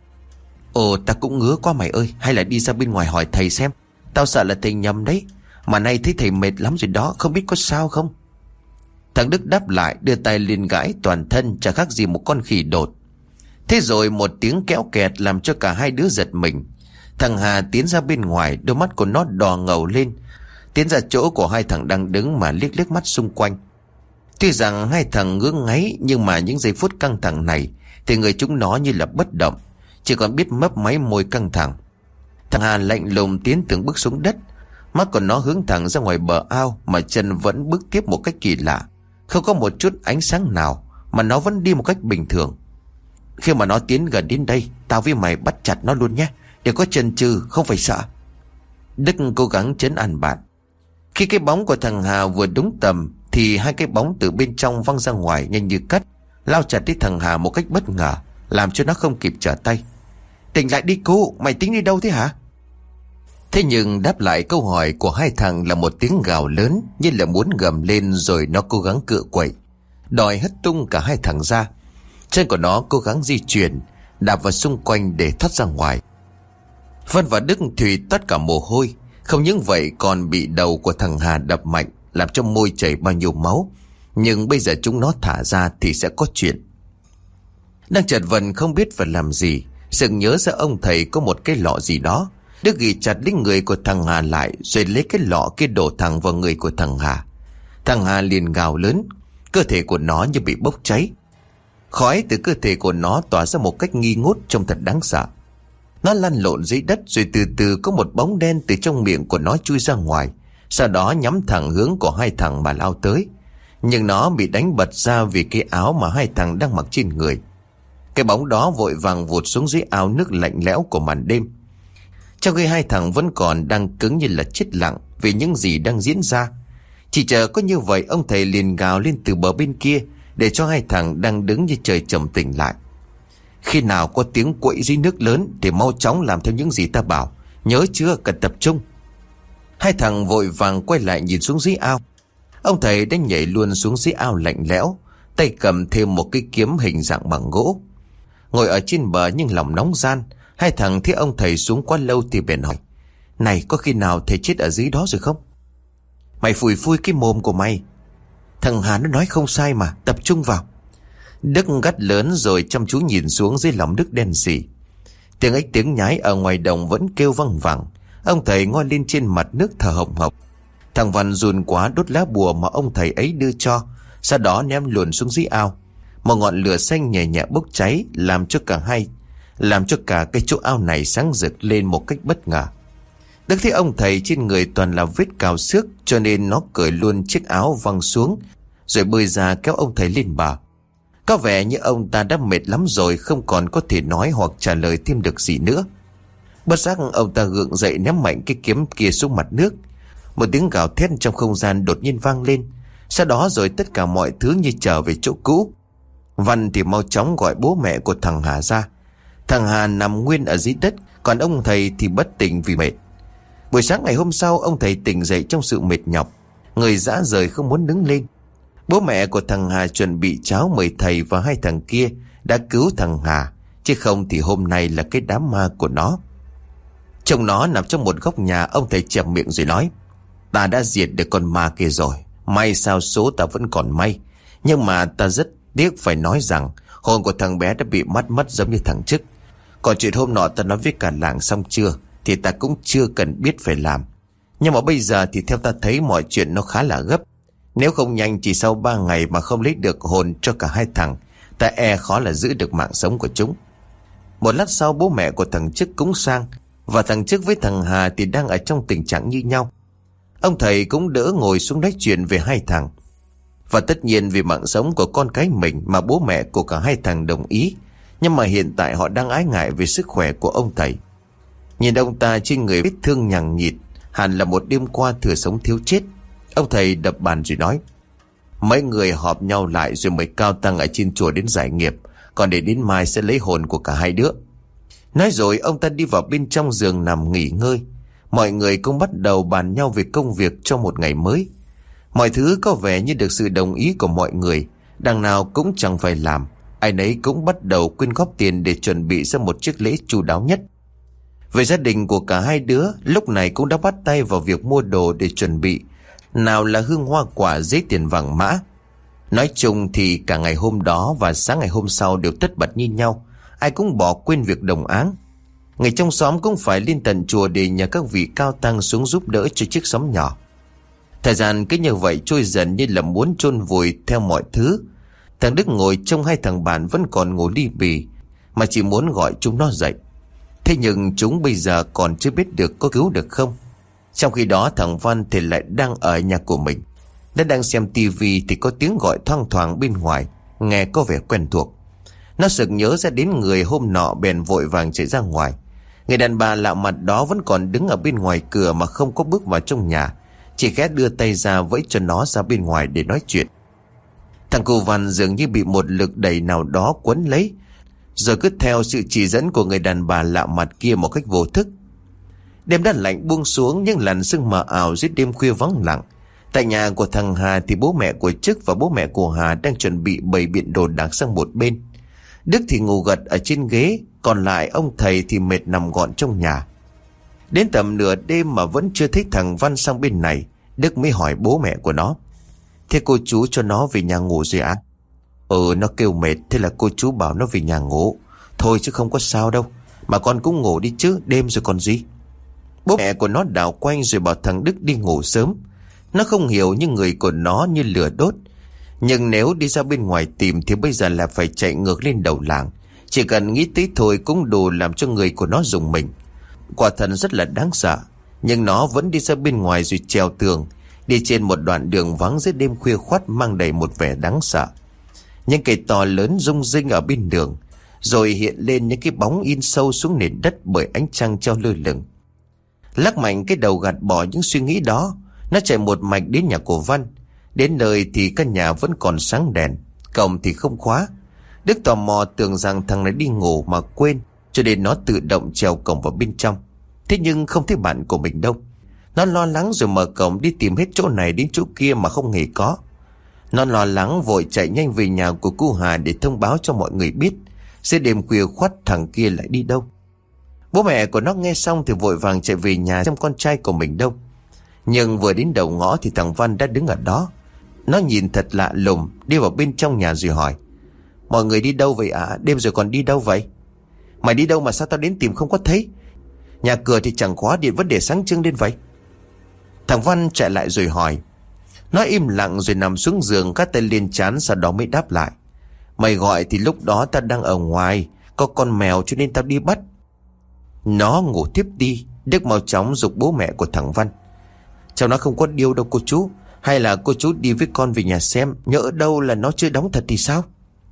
Ồ, ta cũng ngứa quá mày ơi, hay là đi ra bên ngoài hỏi thầy xem. Tao sợ là thầy nhầm đấy, mà nay thấy thầy mệt lắm rồi đó, không biết có sao không. Thằng Đức đáp lại, đưa tay lên gãi toàn thân, chả khác gì một con khỉ đột. Thế rồi một tiếng kéo kẹt làm cho cả hai đứa giật mình. Thằng Hà tiến ra bên ngoài, đôi mắt của nó đỏ ngầu lên, tiến ra chỗ của hai thằng đang đứng mà liếc liếc mắt xung quanh. Tuy rằng hai thằng ngứa ngáy, nhưng mà những giây phút căng thẳng này thì người chúng nó như là bất động, chỉ còn biết mấp máy môi căng thẳng. Thằng Hà lạnh lùng tiến từng bước xuống đất, mắt của nó hướng thẳng ra ngoài bờ ao, mà chân vẫn bước tiếp một cách kỳ lạ, không có một chút ánh sáng nào, mà nó vẫn đi một cách bình thường. Khi mà nó tiến gần đến đây, tao với mày bắt chặt nó luôn nhé, đừng có chần chừ, không phải sợ. Đức cố gắng trấn an bạn. Khi cái bóng của thằng Hà vừa đúng tầm thì hai cái bóng từ bên trong văng ra ngoài nhanh như cắt, lao chặt đến thằng Hà một cách bất ngờ, làm cho nó không kịp trở tay. Tỉnh lại đi cô, mày tính đi đâu thế hả? Thế nhưng đáp lại câu hỏi của hai thằng là một tiếng gào lớn, như là muốn gầm lên, rồi nó cố gắng cựa quậy, đòi hất tung cả hai thằng ra. Chân của nó cố gắng di chuyển, đạp vào xung quanh để thoát ra ngoài. Vân và Đức thì tất cả mồ hôi. Không những vậy còn bị đầu của thằng Hà đập mạnh, làm cho môi chảy bao nhiêu máu. Nhưng bây giờ chúng nó thả ra thì sẽ có chuyện. Đang chợt Vân không biết phải làm gì, sực nhớ ra ông thầy có một cái lọ gì đó. Đức ghi chặt lấy người của thằng Hà lại, rồi lấy cái lọ kia đổ thẳng vào người của thằng Hà. Thằng Hà liền gào lớn, cơ thể của nó như bị bốc cháy. Khói từ cơ thể của nó tỏa ra một cách nghi ngút, trông thật đáng sợ. Nó lăn lộn dưới đất, rồi từ từ có một bóng đen từ trong miệng của nó chui ra ngoài, sau đó nhắm thẳng hướng của hai thằng mà lao tới. Nhưng nó bị đánh bật ra vì cái áo mà hai thằng đang mặc trên người. Cái bóng đó vội vàng vụt xuống dưới ao nước lạnh lẽo của màn đêm. Trong khi hai thằng vẫn còn đang cứng như là chết lặng vì những gì đang diễn ra. Chỉ chờ có như vậy, ông thầy liền gào lên từ bờ bên kia để cho hai thằng đang đứng như trời trầm tỉnh lại. Khi nào có tiếng quậy dưới nước lớn thì mau chóng làm theo những gì ta bảo, nhớ chưa, cần tập trung. Hai thằng vội vàng quay lại nhìn xuống dưới ao. Ông thầy đã nhảy luôn xuống dưới ao lạnh lẽo, tay cầm thêm một cái kiếm hình dạng bằng gỗ. Ngồi ở trên bờ nhưng lòng nóng gian, hai thằng thấy ông thầy xuống quá lâu thì bèn hỏi: Này, có khi nào thầy chết ở dưới đó rồi không? Mày phủi phui cái mồm của mày. Thằng Hà nó nói không sai mà, tập trung vào. Đức gắt lớn rồi chăm chú nhìn xuống dưới lòng nước đen sì. Tiếng ếch tiếng nhái ở ngoài đồng vẫn kêu văng vẳng. Ông thầy ngoi lên trên mặt nước thở hồng hộc. Thằng Văn run quá đốt lá bùa mà ông thầy ấy đưa cho, sau đó ném luồn xuống dưới ao. Một ngọn lửa xanh nhẹ nhẹ bốc cháy, làm cho cả cái chỗ ao này sáng rực lên một cách bất ngờ. Đức thấy ông thầy trên người toàn là vết cào xước, cho nên nó cởi luôn chiếc áo văng xuống, rồi bơi ra kéo ông thầy lên bờ. Có vẻ như ông ta đã mệt lắm rồi, không còn có thể nói hoặc trả lời thêm được gì nữa. Bất giác ông ta gượng dậy ném mạnh cái kiếm kia xuống mặt nước. Một tiếng gào thét trong không gian đột nhiên vang lên. Sau đó rồi tất cả mọi thứ như trở về chỗ cũ. Văn thì mau chóng gọi bố mẹ của thằng Hà ra. Thằng Hà nằm nguyên ở dưới đất, còn ông thầy thì bất tỉnh vì mệt. Buổi sáng ngày hôm sau, ông thầy tỉnh dậy trong sự mệt nhọc, người rã rời không muốn đứng lên. Bố mẹ của thằng Hà chuẩn bị cháo mời thầy và hai thằng kia đã cứu thằng Hà, chứ không thì hôm nay là cái đám ma của nó. Chồng nó nằm trong một góc nhà, ông thầy chẹp miệng rồi nói: Ta đã diệt được con ma kia rồi, may sao số ta vẫn còn may. Nhưng mà ta rất tiếc phải nói rằng hồn của thằng bé đã bị mất giống như thằng Trức. Còn chuyện hôm nọ ta nói với cả làng xong chưa thì ta cũng chưa cần biết phải làm. Nhưng mà bây giờ thì theo ta thấy mọi chuyện nó khá là gấp. Nếu không nhanh chỉ sau 3 ngày mà không lấy được hồn cho cả hai thằng, ta e khó là giữ được mạng sống của chúng. Một lát sau, bố mẹ của thằng Trức cũng sang, và thằng Trức với thằng Hà thì đang ở trong tình trạng như nhau. Ông thầy cũng đỡ ngồi xuống nói chuyện về hai thằng. Và tất nhiên vì mạng sống của con cái mình mà bố mẹ của cả hai thằng đồng ý. Nhưng mà hiện tại họ đang ái ngại về sức khỏe của ông thầy. Nhìn ông ta trên người vết thương nhằng nhịt, hẳn là một đêm qua thừa sống thiếu chết. Ông thầy đập bàn rồi nói: Mấy người họp nhau lại rồi mời cao tăng ở trên chùa đến giải nghiệp, còn để đến mai sẽ lấy hồn của cả hai đứa. Nói rồi ông ta đi vào bên trong giường nằm nghỉ ngơi. Mọi người cũng bắt đầu bàn nhau về công việc cho một ngày mới. Mọi thứ có vẻ như được sự đồng ý của mọi người, đằng nào cũng chẳng phải làm. Ai nấy cũng bắt đầu quyên góp tiền để chuẩn bị ra một chiếc lễ chu đáo nhất. Về gia đình của cả hai đứa lúc này cũng đã bắt tay vào việc mua đồ để chuẩn bị, nào là hương hoa quả, giấy tiền vàng mã. Nói chung thì cả ngày hôm đó và sáng ngày hôm sau đều tất bật như nhau, ai cũng bỏ quên việc đồng áng. Người trong xóm cũng phải lên tận chùa để nhờ các vị cao tăng xuống giúp đỡ cho chiếc xóm nhỏ. Thời gian cứ như vậy trôi dần như là muốn chôn vùi theo mọi thứ. Thằng Đức ngồi trong hai thằng bạn vẫn còn ngủ li bì, mà chỉ muốn gọi chúng nó dậy. Thế nhưng chúng bây giờ còn chưa biết được có cứu được không. Trong khi đó thằng Văn thì lại đang ở nhà của mình. Nó đang xem tivi thì có tiếng gọi thoang thoảng bên ngoài, nghe có vẻ quen thuộc. Nó sực nhớ ra đến người hôm nọ, bèn vội vàng chạy ra ngoài. Người đàn bà lạ mặt đó vẫn còn đứng ở bên ngoài cửa mà không có bước vào trong nhà, chỉ khẽ đưa tay ra vẫy cho nó ra bên ngoài để nói chuyện. Thằng cô Văn dường như bị một lực đẩy nào đó quấn lấy, rồi cứ theo sự chỉ dẫn của người đàn bà lạ mặt kia một cách vô thức. Đêm đã lạnh buông xuống, những làn sương mờ ảo dưới đêm khuya vắng lặng. Tại nhà của thằng Hà thì bố mẹ của Trức và bố mẹ của Hà đang chuẩn bị bày biện đồ đạc sang một bên. Đức thì ngủ gật ở trên ghế, còn lại ông thầy thì mệt nằm gọn trong nhà. Đến tầm nửa đêm mà vẫn chưa thấy thằng Văn sang bên này, Đức mới hỏi bố mẹ của nó: "Thế cô chú cho nó về nhà ngủ rồi ạ?" Nó kêu mệt, thế là cô chú bảo nó về nhà ngủ. Thôi chứ không có sao đâu, mà con cũng ngủ đi chứ, đêm rồi còn gì. Bố mẹ của nó đảo quanh rồi bảo thằng Đức đi ngủ sớm. Nó không hiểu, nhưng người của nó như lửa đốt. Nhưng nếu đi ra bên ngoài tìm thì bây giờ là phải chạy ngược lên đầu làng. Chỉ cần nghĩ tới thôi cũng đủ làm cho người của nó rùng mình. Quả thật rất là đáng sợ. Nhưng nó vẫn đi ra bên ngoài rồi trèo tường, đi trên một đoạn đường vắng giữa đêm khuya khoắt mang đầy một vẻ đáng sợ. Những cây to lớn rung rinh ở bên đường, rồi hiện lên những cái bóng in sâu xuống nền đất bởi ánh trăng treo lơ lửng. Lắc mạnh cái đầu gạt bỏ những suy nghĩ đó, nó chạy một mạch đến nhà của Văn. Đến nơi thì căn nhà vẫn còn sáng đèn, cổng thì không khóa. Đức tò mò tưởng rằng thằng này đi ngủ mà quên, cho nên nó tự động trèo cổng vào bên trong. Thế nhưng không thấy bạn của mình đâu. Nó lo lắng rồi mở cổng đi tìm hết chỗ này đến chỗ kia mà không hề có. Nó lo lắng vội chạy nhanh về nhà của cô Hà để thông báo cho mọi người biết giữa đêm khuya khoắt thằng kia lại đi đâu. Bố mẹ của nó nghe xong thì vội vàng chạy về nhà xem con trai của mình đâu. Nhưng vừa đến đầu ngõ thì thằng Văn đã đứng ở đó. Nó nhìn thật lạ lùng, đi vào bên trong nhà rồi hỏi: "Mọi người đi đâu vậy ạ? Đêm rồi còn đi đâu vậy?" "Mày đi đâu mà sao tao đến tìm không có thấy? Nhà cửa thì chẳng khóa, điện vẫn để sáng trưng lên vậy." Thằng Văn chạy lại rồi hỏi. Nó im lặng rồi nằm xuống giường, các tay lên trán, sau đó mới đáp lại: "Mày gọi thì lúc đó tao đang ở ngoài, có con mèo cho nên tao đi bắt." Nó ngủ tiếp đi. Đức mau chóng giục bố mẹ của thằng Văn: "Cháu nó không có điêu đâu cô chú. Hay là cô chú đi với con về nhà xem, nhỡ đâu là nó chưa đóng thật thì sao?"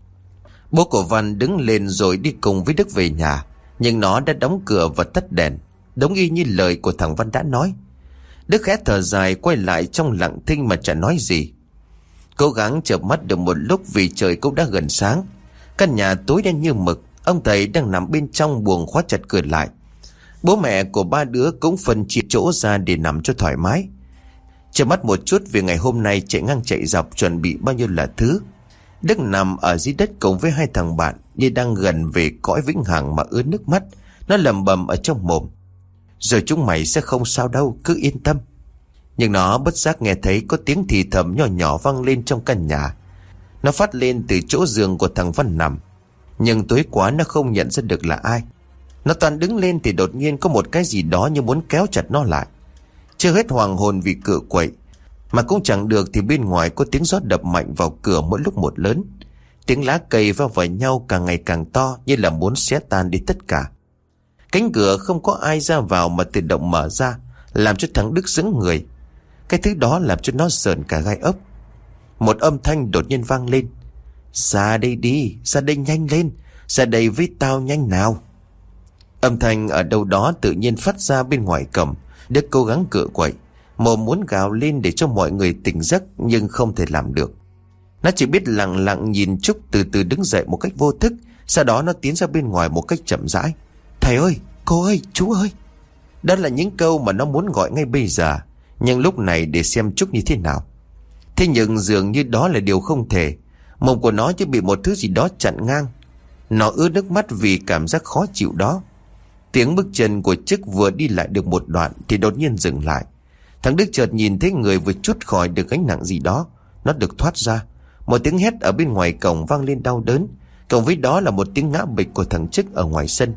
Bố của Văn đứng lên rồi đi cùng với Đức về nhà. Nhưng nó đã đóng cửa và tắt đèn, đúng y như lời của thằng Văn đã nói. Đức khẽ thở dài quay lại trong lặng thinh mà chẳng nói gì. Cố gắng chợp mắt được một lúc vì trời cũng đã gần sáng. Căn nhà tối đen như mực. Ông thầy đang nằm bên trong buồng khóa chặt cửa lại. Bố mẹ của ba đứa cũng phân chia chỗ ra để nằm cho thoải mái. Chợp mắt một chút vì ngày hôm nay chạy ngang chạy dọc chuẩn bị bao nhiêu là thứ. Đức nằm ở dưới đất cùng với hai thằng bạn như đang gần về cõi vĩnh hằng mà ướt nước mắt. Nó lẩm bẩm ở trong mồm: "Rồi chúng mày sẽ không sao đâu, cứ yên tâm." Nhưng nó bất giác nghe thấy có tiếng thì thầm nhỏ nhỏ vang lên trong căn nhà. Nó phát lên từ chỗ giường của thằng Văn nằm. Nhưng tối quá nó không nhận ra được là ai. Nó toàn đứng lên thì đột nhiên có một cái gì đó như muốn kéo chặt nó lại. Chưa hết hoàng hồn vì cựa quậy mà cũng chẳng được thì bên ngoài có tiếng gió đập mạnh vào cửa mỗi lúc một lớn. Tiếng lá cây va vào nhau càng ngày càng to, như là muốn xé tan đi tất cả. Cánh cửa không có ai ra vào mà tự động mở ra, làm cho thằng Đức sững người. Cái thứ đó làm cho nó sởn cả gai ốc. Một âm thanh đột nhiên vang lên: "Ra đây đi, ra đây nhanh lên, ra đây với tao nhanh nào." Âm thanh ở đâu đó tự nhiên phát ra bên ngoài cổng. Đức cố gắng cựa quậy, mồm muốn gào lên để cho mọi người tỉnh giấc nhưng không thể làm được. Nó chỉ biết lặng lặng nhìn Trúc từ từ đứng dậy một cách vô thức. Sau đó nó tiến ra bên ngoài một cách chậm rãi: "Thầy ơi, cô ơi, chú ơi." Đó là những câu mà nó muốn gọi ngay bây giờ, nhưng lúc này để xem Trúc như thế nào. Thế nhưng dường như đó là điều không thể. Mồm của nó như bị một thứ gì đó chặn ngang. Nó ướt nước mắt vì cảm giác khó chịu đó. Tiếng bước chân của Trúc vừa đi lại được một đoạn thì đột nhiên dừng lại. Thằng Đức chợt nhìn thấy người vừa trút khỏi được gánh nặng gì đó. Nó được thoát ra. Một tiếng hét ở bên ngoài cổng vang lên đau đớn. Cộng với đó là một tiếng ngã bịch của thằng Trúc ở ngoài sân.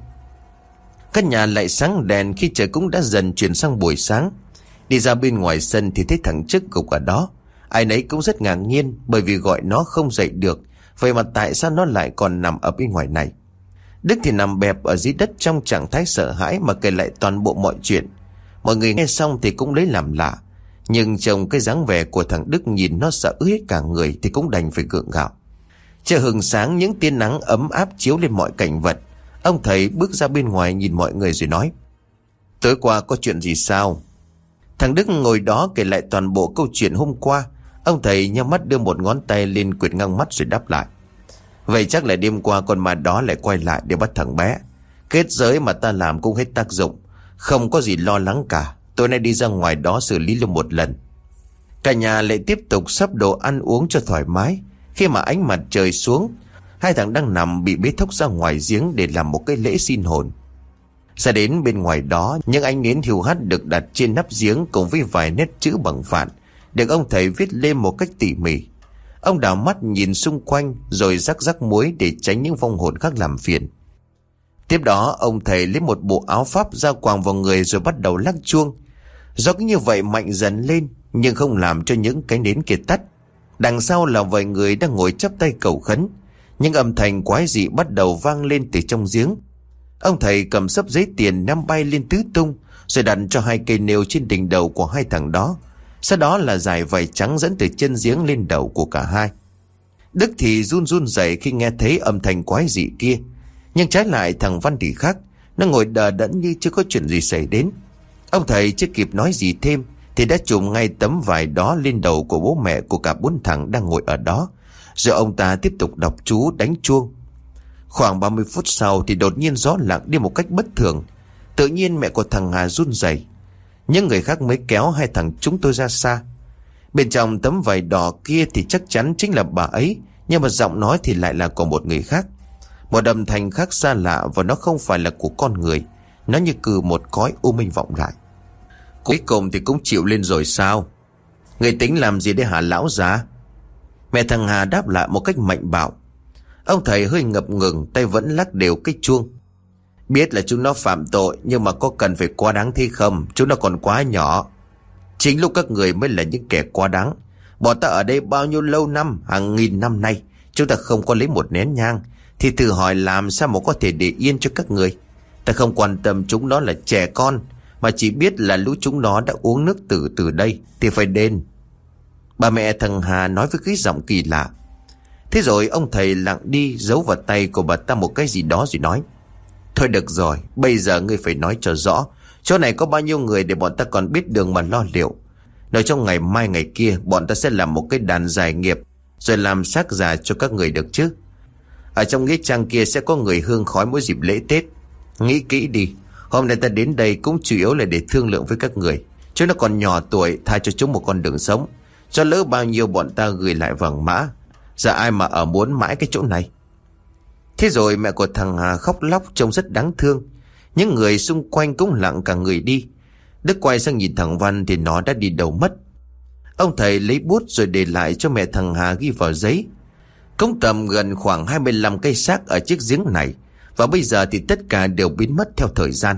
Căn nhà lại sáng đèn khi trời cũng đã dần chuyển sang buổi sáng. Đi ra bên ngoài sân thì thấy thằng Trúc gục ở đó. Ai nấy cũng rất ngạc nhiên bởi vì gọi nó không dậy được. Vậy mà tại sao nó lại còn nằm ở bên ngoài này? Đức thì nằm bẹp ở dưới đất trong trạng thái sợ hãi mà kể lại toàn bộ mọi chuyện. Mọi người nghe xong thì cũng lấy làm lạ. Nhưng trông cái dáng vẻ của thằng Đức nhìn nó sợ ướt hết cả người thì cũng đành phải gượng gạo. Trời hừng sáng, những tia nắng ấm áp chiếu lên mọi cảnh vật. Ông thầy bước ra bên ngoài nhìn mọi người rồi nói: "Tối qua có chuyện gì sao?" Thằng Đức ngồi đó kể lại toàn bộ câu chuyện hôm qua. Ông thầy nhắm mắt đưa một ngón tay lên quyệt ngang mắt rồi đáp lại: "Vậy chắc là đêm qua con ma đó lại quay lại để bắt thằng bé. Kết giới mà ta làm cũng hết tác dụng. Không có gì lo lắng cả. Tối nay đi ra ngoài đó xử lý luôn một lần." Cả nhà lại tiếp tục sắp đồ ăn uống cho thoải mái. Khi mà ánh mặt trời xuống, hai thằng đang nằm bị bế thốc ra ngoài giếng để làm một cái lễ xin hồn. Ra đến bên ngoài đó, những ánh nến hiu hắt được đặt trên nắp giếng cùng với vài nét chữ bằng phạn được ông thầy viết lên một cách tỉ mỉ. Ông đảo mắt nhìn xung quanh rồi rắc rắc muối để tránh những vong hồn khác làm phiền. Tiếp đó ông thầy lấy một bộ áo pháp ra quàng vào người rồi bắt đầu lắc chuông. Gió cứ như vậy mạnh dần lên nhưng không làm cho những cái nến kia tắt. Đằng sau là vài người đang ngồi chắp tay cầu khấn. Những âm thanh quái dị bắt đầu vang lên từ trong giếng. Ông thầy cầm xấp giấy tiền ném bay lên tứ tung rồi đặt cho hai cây nêu trên đỉnh đầu của hai thằng đó. Sau đó là dải vải trắng dẫn từ chân giếng lên đầu của cả hai. Đức thì run run rẩy khi nghe thấy âm thanh quái dị kia. Nhưng trái lại thằng Văn thì khác. Nó ngồi đờ đẫn như chưa có chuyện gì xảy đến. Ông thầy chưa kịp nói gì thêm thì đã chùm ngay tấm vải đó lên đầu của bố mẹ của cả bốn thằng đang ngồi ở đó. Rồi ông ta tiếp tục đọc chú đánh chuông. Khoảng 30 phút sau thì đột nhiên gió lặng đi một cách bất thường. Tự nhiên mẹ của thằng Hà run rẩy. Những người khác mới kéo hai thằng chúng tôi ra xa. Bên trong tấm vải đỏ kia thì chắc chắn chính là bà ấy, nhưng mà giọng nói thì lại là của một người khác. Một âm thanh khác xa lạ và nó không phải là của con người. Nó như cừ một cõi u minh vọng lại. Cuối cùng thì cũng chịu lên rồi sao? Người tính làm gì để hả lão già? Mẹ thằng Hà đáp lại một cách mạnh bạo. Ông thầy hơi ngập ngừng, tay vẫn lắc đều cái chuông. Biết là chúng nó phạm tội, nhưng mà có cần phải quá đáng thế không? Chúng nó còn quá nhỏ. Chính lúc các người mới là những kẻ quá đáng. Bọn ta ở đây bao nhiêu lâu năm, hàng nghìn năm nay, chúng ta không có lấy một nén nhang. Thì thử hỏi làm sao mà có thể để yên cho các người? Ta không quan tâm chúng nó là trẻ con, mà chỉ biết là lũ chúng nó đã uống nước tử từ đây thì phải đền. Bà mẹ thằng Hà nói với cái giọng kỳ lạ. Thế rồi ông thầy lặng đi, giấu vào tay của bà ta một cái gì đó rồi nói. Thôi được rồi, bây giờ ngươi phải nói cho rõ. Chỗ này có bao nhiêu người để bọn ta còn biết đường mà lo liệu. Nói trong ngày mai ngày kia bọn ta sẽ làm một cái đàn giải nghiệp, rồi làm xác già cho các người được chứ. Ở trong nghĩa trang kia sẽ có người hương khói mỗi dịp lễ Tết. Nghĩ kỹ đi, hôm nay ta đến đây cũng chủ yếu là để thương lượng với các người. Chúng nó còn nhỏ tuổi, tha cho chúng một con đường sống. Cho lỡ bao nhiêu bọn ta gửi lại vàng mã. Giờ ai mà ở muốn mãi cái chỗ này. Thế rồi mẹ của thằng Hà khóc lóc trông rất đáng thương. Những người xung quanh cũng lặng cả người đi. Đức quay sang nhìn thằng Văn thì nó đã đi đâu mất. Ông thầy lấy bút rồi để lại cho mẹ thằng Hà ghi vào giấy. Cũng tầm gần khoảng 25 cây xác ở chiếc giếng này. Và bây giờ thì tất cả đều biến mất theo thời gian.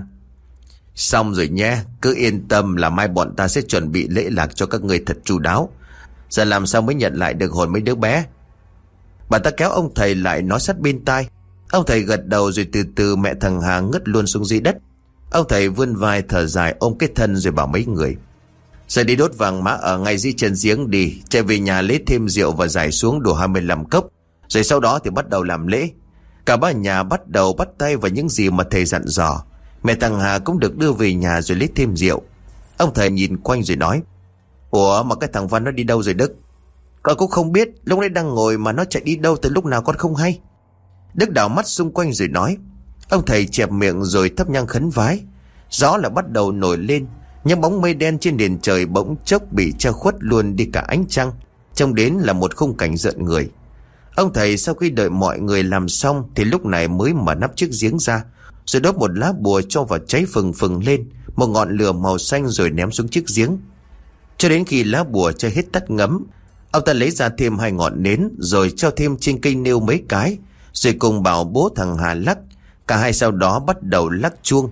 Xong rồi nhé, cứ yên tâm là mai bọn ta sẽ chuẩn bị lễ lạc cho các người thật chu đáo. Giờ làm sao mới nhận lại được hồn mấy đứa bé? Bà ta kéo ông thầy lại nói sát bên tai. Ông thầy gật đầu rồi từ từ mẹ thằng Hà ngất luôn xuống dưới đất. Ông thầy vươn vai thở dài ôm cái thân rồi bảo mấy người. Giờ đi đốt vàng mã ở ngay dưới chân giếng đi. Chạy về nhà lấy thêm rượu và giải xuống đủ 25 cốc. Rồi sau đó thì bắt đầu làm lễ. Cả ba nhà bắt đầu bắt tay vào những gì mà thầy dặn dò. Mẹ thằng Hà cũng được đưa về nhà rồi lấy thêm rượu. Ông thầy nhìn quanh rồi nói. Ủa mà cái thằng Văn nó đi đâu rồi Đức? Con cũng không biết, lúc nãy đang ngồi mà nó chạy đi đâu từ lúc nào con không hay. Đức đảo mắt xung quanh rồi nói. Ông thầy chẹp miệng rồi thắp nhang khấn vái. Gió lại bắt đầu nổi lên. Những bóng mây đen trên nền trời bỗng chốc bị che khuất luôn đi cả ánh trăng. Trông đến là một khung cảnh rợn người. Ông thầy sau khi đợi mọi người làm xong thì lúc này mới mở nắp chiếc giếng ra, rồi đốt một lá bùa cho vào cháy phừng phừng lên một ngọn lửa màu xanh rồi ném xuống chiếc giếng. Cho đến khi lá bùa cháy hết tắt ngấm, ông ta lấy ra thêm 2 ngọn nến rồi treo thêm trên cây nêu mấy cái, rồi cùng bảo bố thằng Hà lắc. Cả hai sau đó bắt đầu lắc chuông.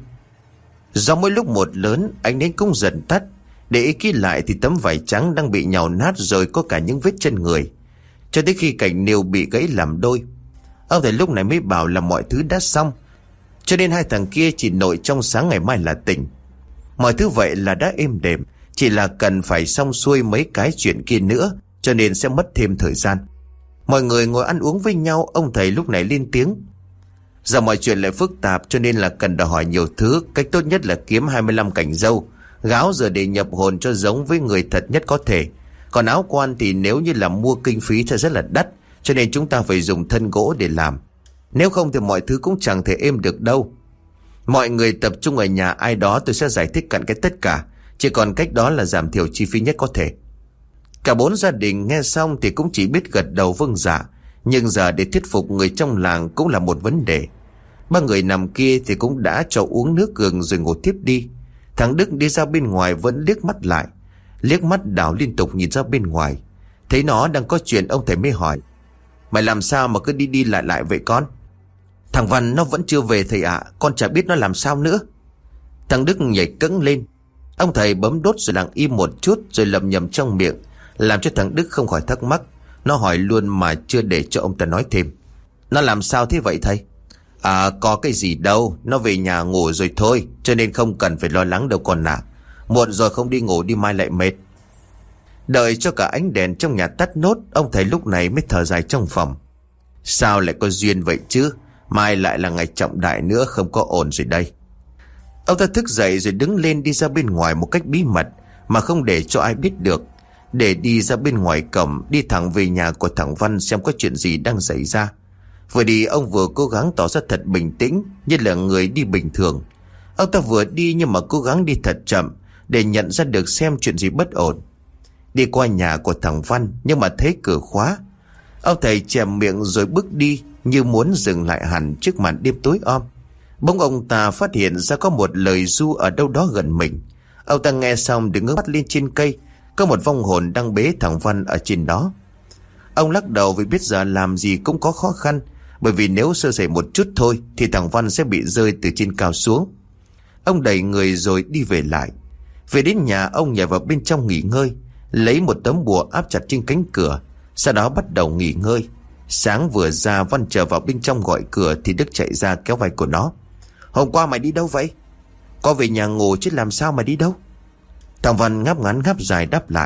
Do mỗi lúc một lớn, ánh nến cũng dần tắt. Để ý kỹ lại thì tấm vải trắng đang bị nhào nát rồi có cả những vết chân người. Cho tới khi cành nêu bị gãy làm đôi, ông thầy lúc này mới bảo là mọi thứ đã xong. Cho nên hai thằng kia chỉ nội trong sáng ngày mai là tỉnh. Mọi thứ vậy là đã êm đềm, chỉ là cần phải xong xuôi mấy cái chuyện kia nữa, cho nên sẽ mất thêm thời gian. Mọi người ngồi ăn uống với nhau. Ông thầy lúc này lên tiếng. Giờ mọi chuyện lại phức tạp, cho nên là cần đòi hỏi nhiều thứ. Cách tốt nhất là kiếm 25 cành dâu, gáo giờ để nhập hồn cho giống với người thật nhất có thể. Còn áo quan thì nếu như là mua kinh phí thì rất là đắt, cho nên chúng ta phải dùng thân gỗ để làm. Nếu không thì mọi thứ cũng chẳng thể êm được đâu. Mọi người tập trung ở nhà ai đó, tôi sẽ giải thích cặn cái tất cả. Chỉ còn cách đó là giảm thiểu chi phí nhất có thể. Cả 4 gia đình nghe xong thì cũng chỉ biết gật đầu vâng dạ. Nhưng giờ để thuyết phục người trong làng cũng là một vấn đề. Ba người nằm kia thì cũng đã cho uống nước gừng rồi ngủ tiếp đi. Thằng Đức đi ra bên ngoài vẫn liếc mắt lại, liếc mắt đảo liên tục nhìn ra bên ngoài. Thấy nó đang có chuyện, ông thầy mới hỏi: Mày làm sao mà cứ đi đi lại lại vậy con? Thằng Văn nó vẫn chưa về thầy ạ. Con chả biết nó làm sao nữa. Thằng Đức nhảy cẫng lên. Ông thầy bấm đốt rồi lặng im một chút, rồi lẩm nhẩm trong miệng, làm cho thằng Đức không khỏi thắc mắc. Nó hỏi luôn mà chưa để cho ông ta nói thêm. Nó làm sao thế vậy thầy? Có cái gì đâu, nó về nhà ngủ rồi thôi, cho nên không cần phải lo lắng đâu con ạ. Muộn rồi không đi ngủ đi mai lại mệt. Đợi cho cả ánh đèn trong nhà tắt nốt, ông thầy lúc này mới thở dài trong phòng. Sao lại có duyên vậy chứ? Mai lại là ngày trọng đại nữa, không có ổn rồi đây. Ông ta thức dậy rồi đứng lên đi ra bên ngoài một cách bí mật, mà không để cho ai biết được. Để đi ra bên ngoài cổng, đi thẳng về nhà của thằng Văn xem có chuyện gì đang xảy ra. Vừa đi ông vừa cố gắng tỏ ra thật bình tĩnh, như là người đi bình thường. Ông ta vừa đi nhưng mà cố gắng đi thật chậm, để nhận ra được xem chuyện gì bất ổn. Đi qua nhà của thằng Văn nhưng mà thấy cửa khóa. Ông thầy chèm miệng rồi bước đi, như muốn dừng lại hẳn trước màn đêm tối om. Bỗng ông ta phát hiện ra có một lời ru ở đâu đó gần mình. Ông ta nghe xong đứng ngước mắt lên trên cây, có một vong hồn đang bế thằng Văn ở trên đó. Ông lắc đầu vì biết giờ làm gì cũng có khó khăn, bởi vì nếu sơ sẩy một chút thôi thì thằng Văn sẽ bị rơi từ trên cao xuống. Ông đẩy người rồi đi về lại. Về đến nhà, ông nhảy vào bên trong nghỉ ngơi, lấy một tấm bùa áp chặt trên cánh cửa, sau đó bắt đầu nghỉ ngơi. Sáng vừa ra, Văn trở vào bên trong gọi cửa thì Đức chạy ra kéo vai của nó. Hôm qua mày đi đâu vậy? Có về nhà ngủ chứ làm sao mà đi đâu? Thằng Văn ngáp ngắn ngáp dài đáp lại.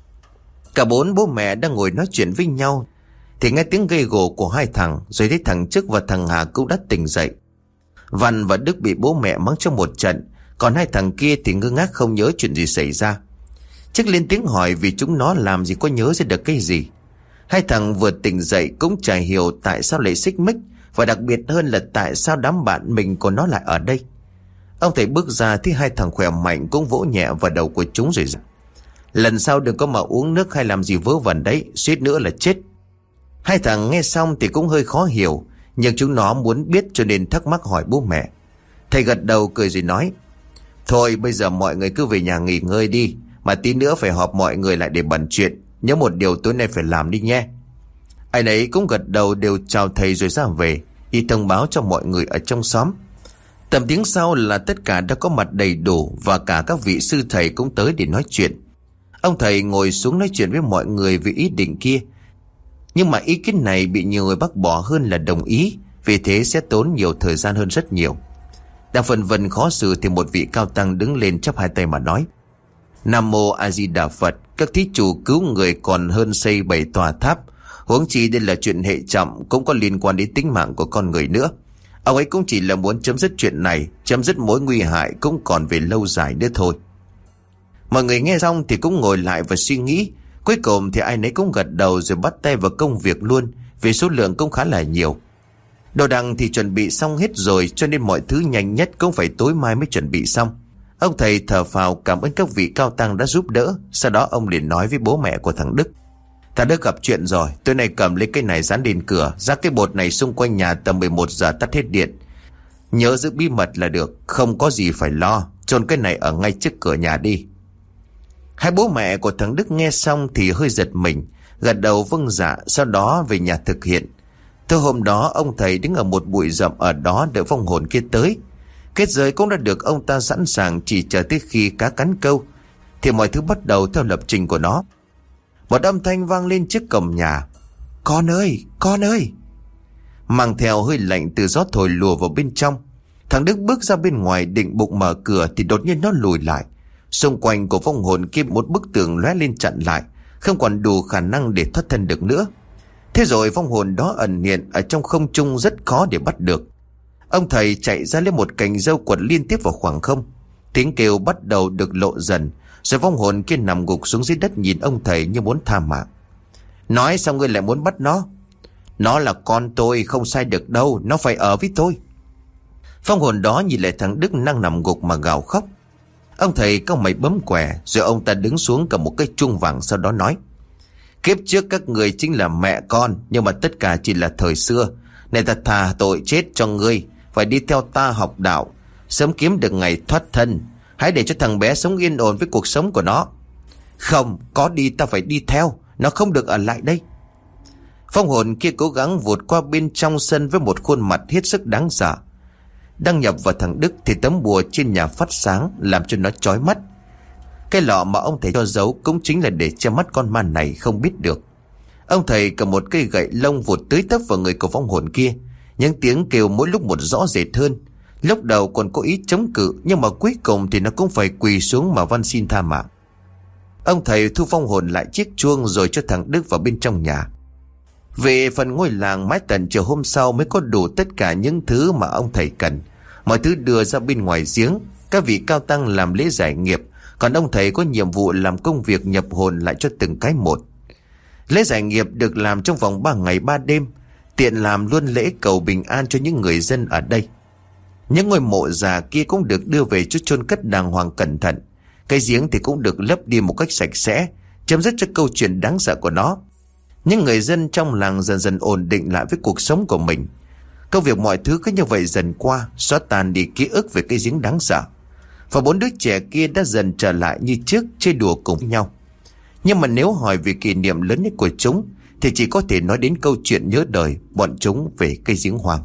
Cả bốn bố mẹ đang ngồi nói chuyện với nhau thì nghe tiếng gây gổ của hai thằng, rồi thấy thằng Chức và thằng Hà cũng đã tỉnh dậy. Văn và Đức bị bố mẹ mắng trong một trận, còn hai thằng kia thì ngơ ngác không nhớ chuyện gì xảy ra. Chức lên tiếng hỏi vì chúng nó làm gì có nhớ ra được cái gì. Hai thằng vừa tỉnh dậy cũng chả hiểu tại sao lại xích mích, và đặc biệt hơn là tại sao đám bạn mình của nó lại ở đây. Ông thầy bước ra thấy hai thằng khỏe mạnh cũng vỗ nhẹ vào đầu của chúng rồi dặn: lần sau đừng có mà uống nước hay làm gì vớ vẩn đấy, suýt nữa là chết. Hai thằng nghe xong thì cũng hơi khó hiểu, nhưng chúng nó muốn biết cho nên thắc mắc hỏi bố mẹ. Thầy gật đầu cười rồi nói: thôi bây giờ mọi người cứ về nhà nghỉ ngơi đi, mà tí nữa phải họp mọi người lại để bàn chuyện. Nhớ một điều tối nay phải làm đi nhé. Ai nấy cũng gật đầu đều chào thầy rồi ra về, đi thông báo cho mọi người ở trong xóm. Tầm tiếng sau là tất cả đã có mặt đầy đủ, và cả các vị sư thầy cũng tới để nói chuyện. Ông thầy ngồi xuống nói chuyện với mọi người về ý định kia, nhưng mà ý kiến này bị nhiều người bác bỏ hơn là đồng ý, vì thế sẽ tốn nhiều thời gian hơn rất nhiều. Đang phân vân khó xử thì một vị cao tăng đứng lên chắp hai tay mà nói: Nam mô A Di Đà Phật. Các thí chủ cứu người còn hơn xây 7 tòa tháp, huống chi đây là chuyện hệ trọng, cũng có liên quan đến tính mạng của con người nữa. Ông ấy cũng chỉ là muốn chấm dứt chuyện này, chấm dứt mối nguy hại cũng còn về lâu dài nữa thôi. Mọi người nghe xong thì cũng ngồi lại và suy nghĩ. Cuối cùng thì ai nấy cũng gật đầu rồi bắt tay vào công việc luôn, vì số lượng cũng khá là nhiều. Đồ đạc thì chuẩn bị xong hết rồi, cho nên mọi thứ nhanh nhất cũng phải tối mai mới chuẩn bị xong. Ông thầy thở phào cảm ơn các vị cao tăng đã giúp đỡ. Sau đó ông liền nói với bố mẹ của thằng Đức: thằng Đức gặp chuyện rồi, tối nay cầm lấy cái này dán lên cửa, rắc cái bột này xung quanh nhà, tầm 11 giờ tắt hết điện. Nhớ giữ bí mật là được, không có gì phải lo, chôn cái này ở ngay trước cửa nhà đi. Hai bố mẹ của thằng Đức nghe xong thì hơi giật mình, gật đầu vâng dạ, sau đó về nhà thực hiện. Từ hôm đó ông thầy đứng ở một bụi rậm ở đó đợi vong hồn kia tới. Kết giới cũng đã được ông ta sẵn sàng, chỉ chờ tới khi cá cắn câu thì mọi thứ bắt đầu theo lập trình của nó. Một âm thanh vang lên trước cổng nhà: con ơi, con ơi! Mang theo hơi lạnh từ gió thổi lùa vào bên trong. Thằng Đức bước ra bên ngoài định bụng mở cửa thì đột nhiên nó lùi lại. Xung quanh của vong hồn kia một bức tường lóe lên chặn lại, không còn đủ khả năng để thoát thân được nữa. Thế rồi vong hồn đó ẩn hiện ở trong không trung, rất khó để bắt được. Ông thầy chạy ra lấy một cành râu quật liên tiếp vào khoảng không. Tiếng kêu bắt đầu được lộ dần, rồi vong hồn kia nằm gục xuống dưới đất nhìn ông thầy như muốn tha mạng. Nói sao ngươi lại muốn bắt nó? Nó là con tôi, không sai được đâu, nó phải ở với tôi. Vong hồn đó nhìn lại thằng Đức đang nằm gục mà gào khóc. Ông thầy cau mày bấm quẻ, rồi ông ta đứng xuống cầm một cái chuông vàng, sau đó nói: kiếp trước các người chính là mẹ con, nhưng mà tất cả chỉ là thời xưa. Này ta thà tội chết cho ngươi, phải đi theo ta học đạo, sớm kiếm được ngày thoát thân. Hãy để cho thằng bé sống yên ổn với cuộc sống của nó. Không, có đi ta phải đi theo, nó không được ở lại đây. Phong hồn kia cố gắng vụt qua bên trong sân với một khuôn mặt hết sức đáng sợ. Đăng nhập vào thằng Đức thì tấm bùa trên nhà phát sáng, làm cho nó chói mắt. Cái lọ mà ông thầy cho giấu cũng chính là để che mắt con ma này không biết được. Ông thầy cầm một cây gậy lông vụt tưới tấp vào người của vong hồn kia. Những tiếng kêu mỗi lúc một rõ rệt hơn. Lúc đầu còn có ý chống cự, nhưng mà cuối cùng thì nó cũng phải quỳ xuống mà van xin tha mạng. Ông thầy thu vong hồn lại chiếc chuông rồi cho thằng Đức vào bên trong nhà. Về phần ngôi làng, mãi tận chiều hôm sau mới có đủ tất cả những thứ mà ông thầy cần. Mọi thứ đưa ra bên ngoài giếng. Các vị cao tăng làm lễ giải nghiệp, còn ông thầy có nhiệm vụ làm công việc nhập hồn lại cho từng cái một. Lễ giải nghiệp được làm trong vòng 3 ngày 3 đêm, tiện làm luôn lễ cầu bình an cho những người dân ở đây. Những ngôi mộ già kia cũng được đưa về cho chôn cất đàng hoàng cẩn thận. Cái giếng thì cũng được lấp đi một cách sạch sẽ, chấm dứt cho câu chuyện đáng sợ của nó. Những người dân trong làng dần dần ổn định lại với cuộc sống của mình. Công việc mọi thứ cứ như vậy dần qua, xóa tan đi ký ức về cái giếng đáng sợ. Và 4 đứa trẻ kia đã dần trở lại như trước, chơi đùa cùng với nhau. Nhưng mà nếu hỏi về kỷ niệm lớn nhất của chúng thì chỉ có thể nói đến câu chuyện nhớ đời bọn chúng về cây giếng hoang.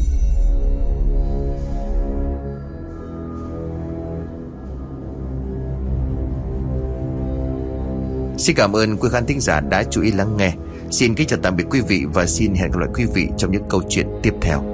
Xin cảm ơn quý khán thính giả đã chú ý lắng nghe. Xin kính chào tạm biệt quý vị và xin hẹn gặp lại quý vị trong những câu chuyện tiếp theo.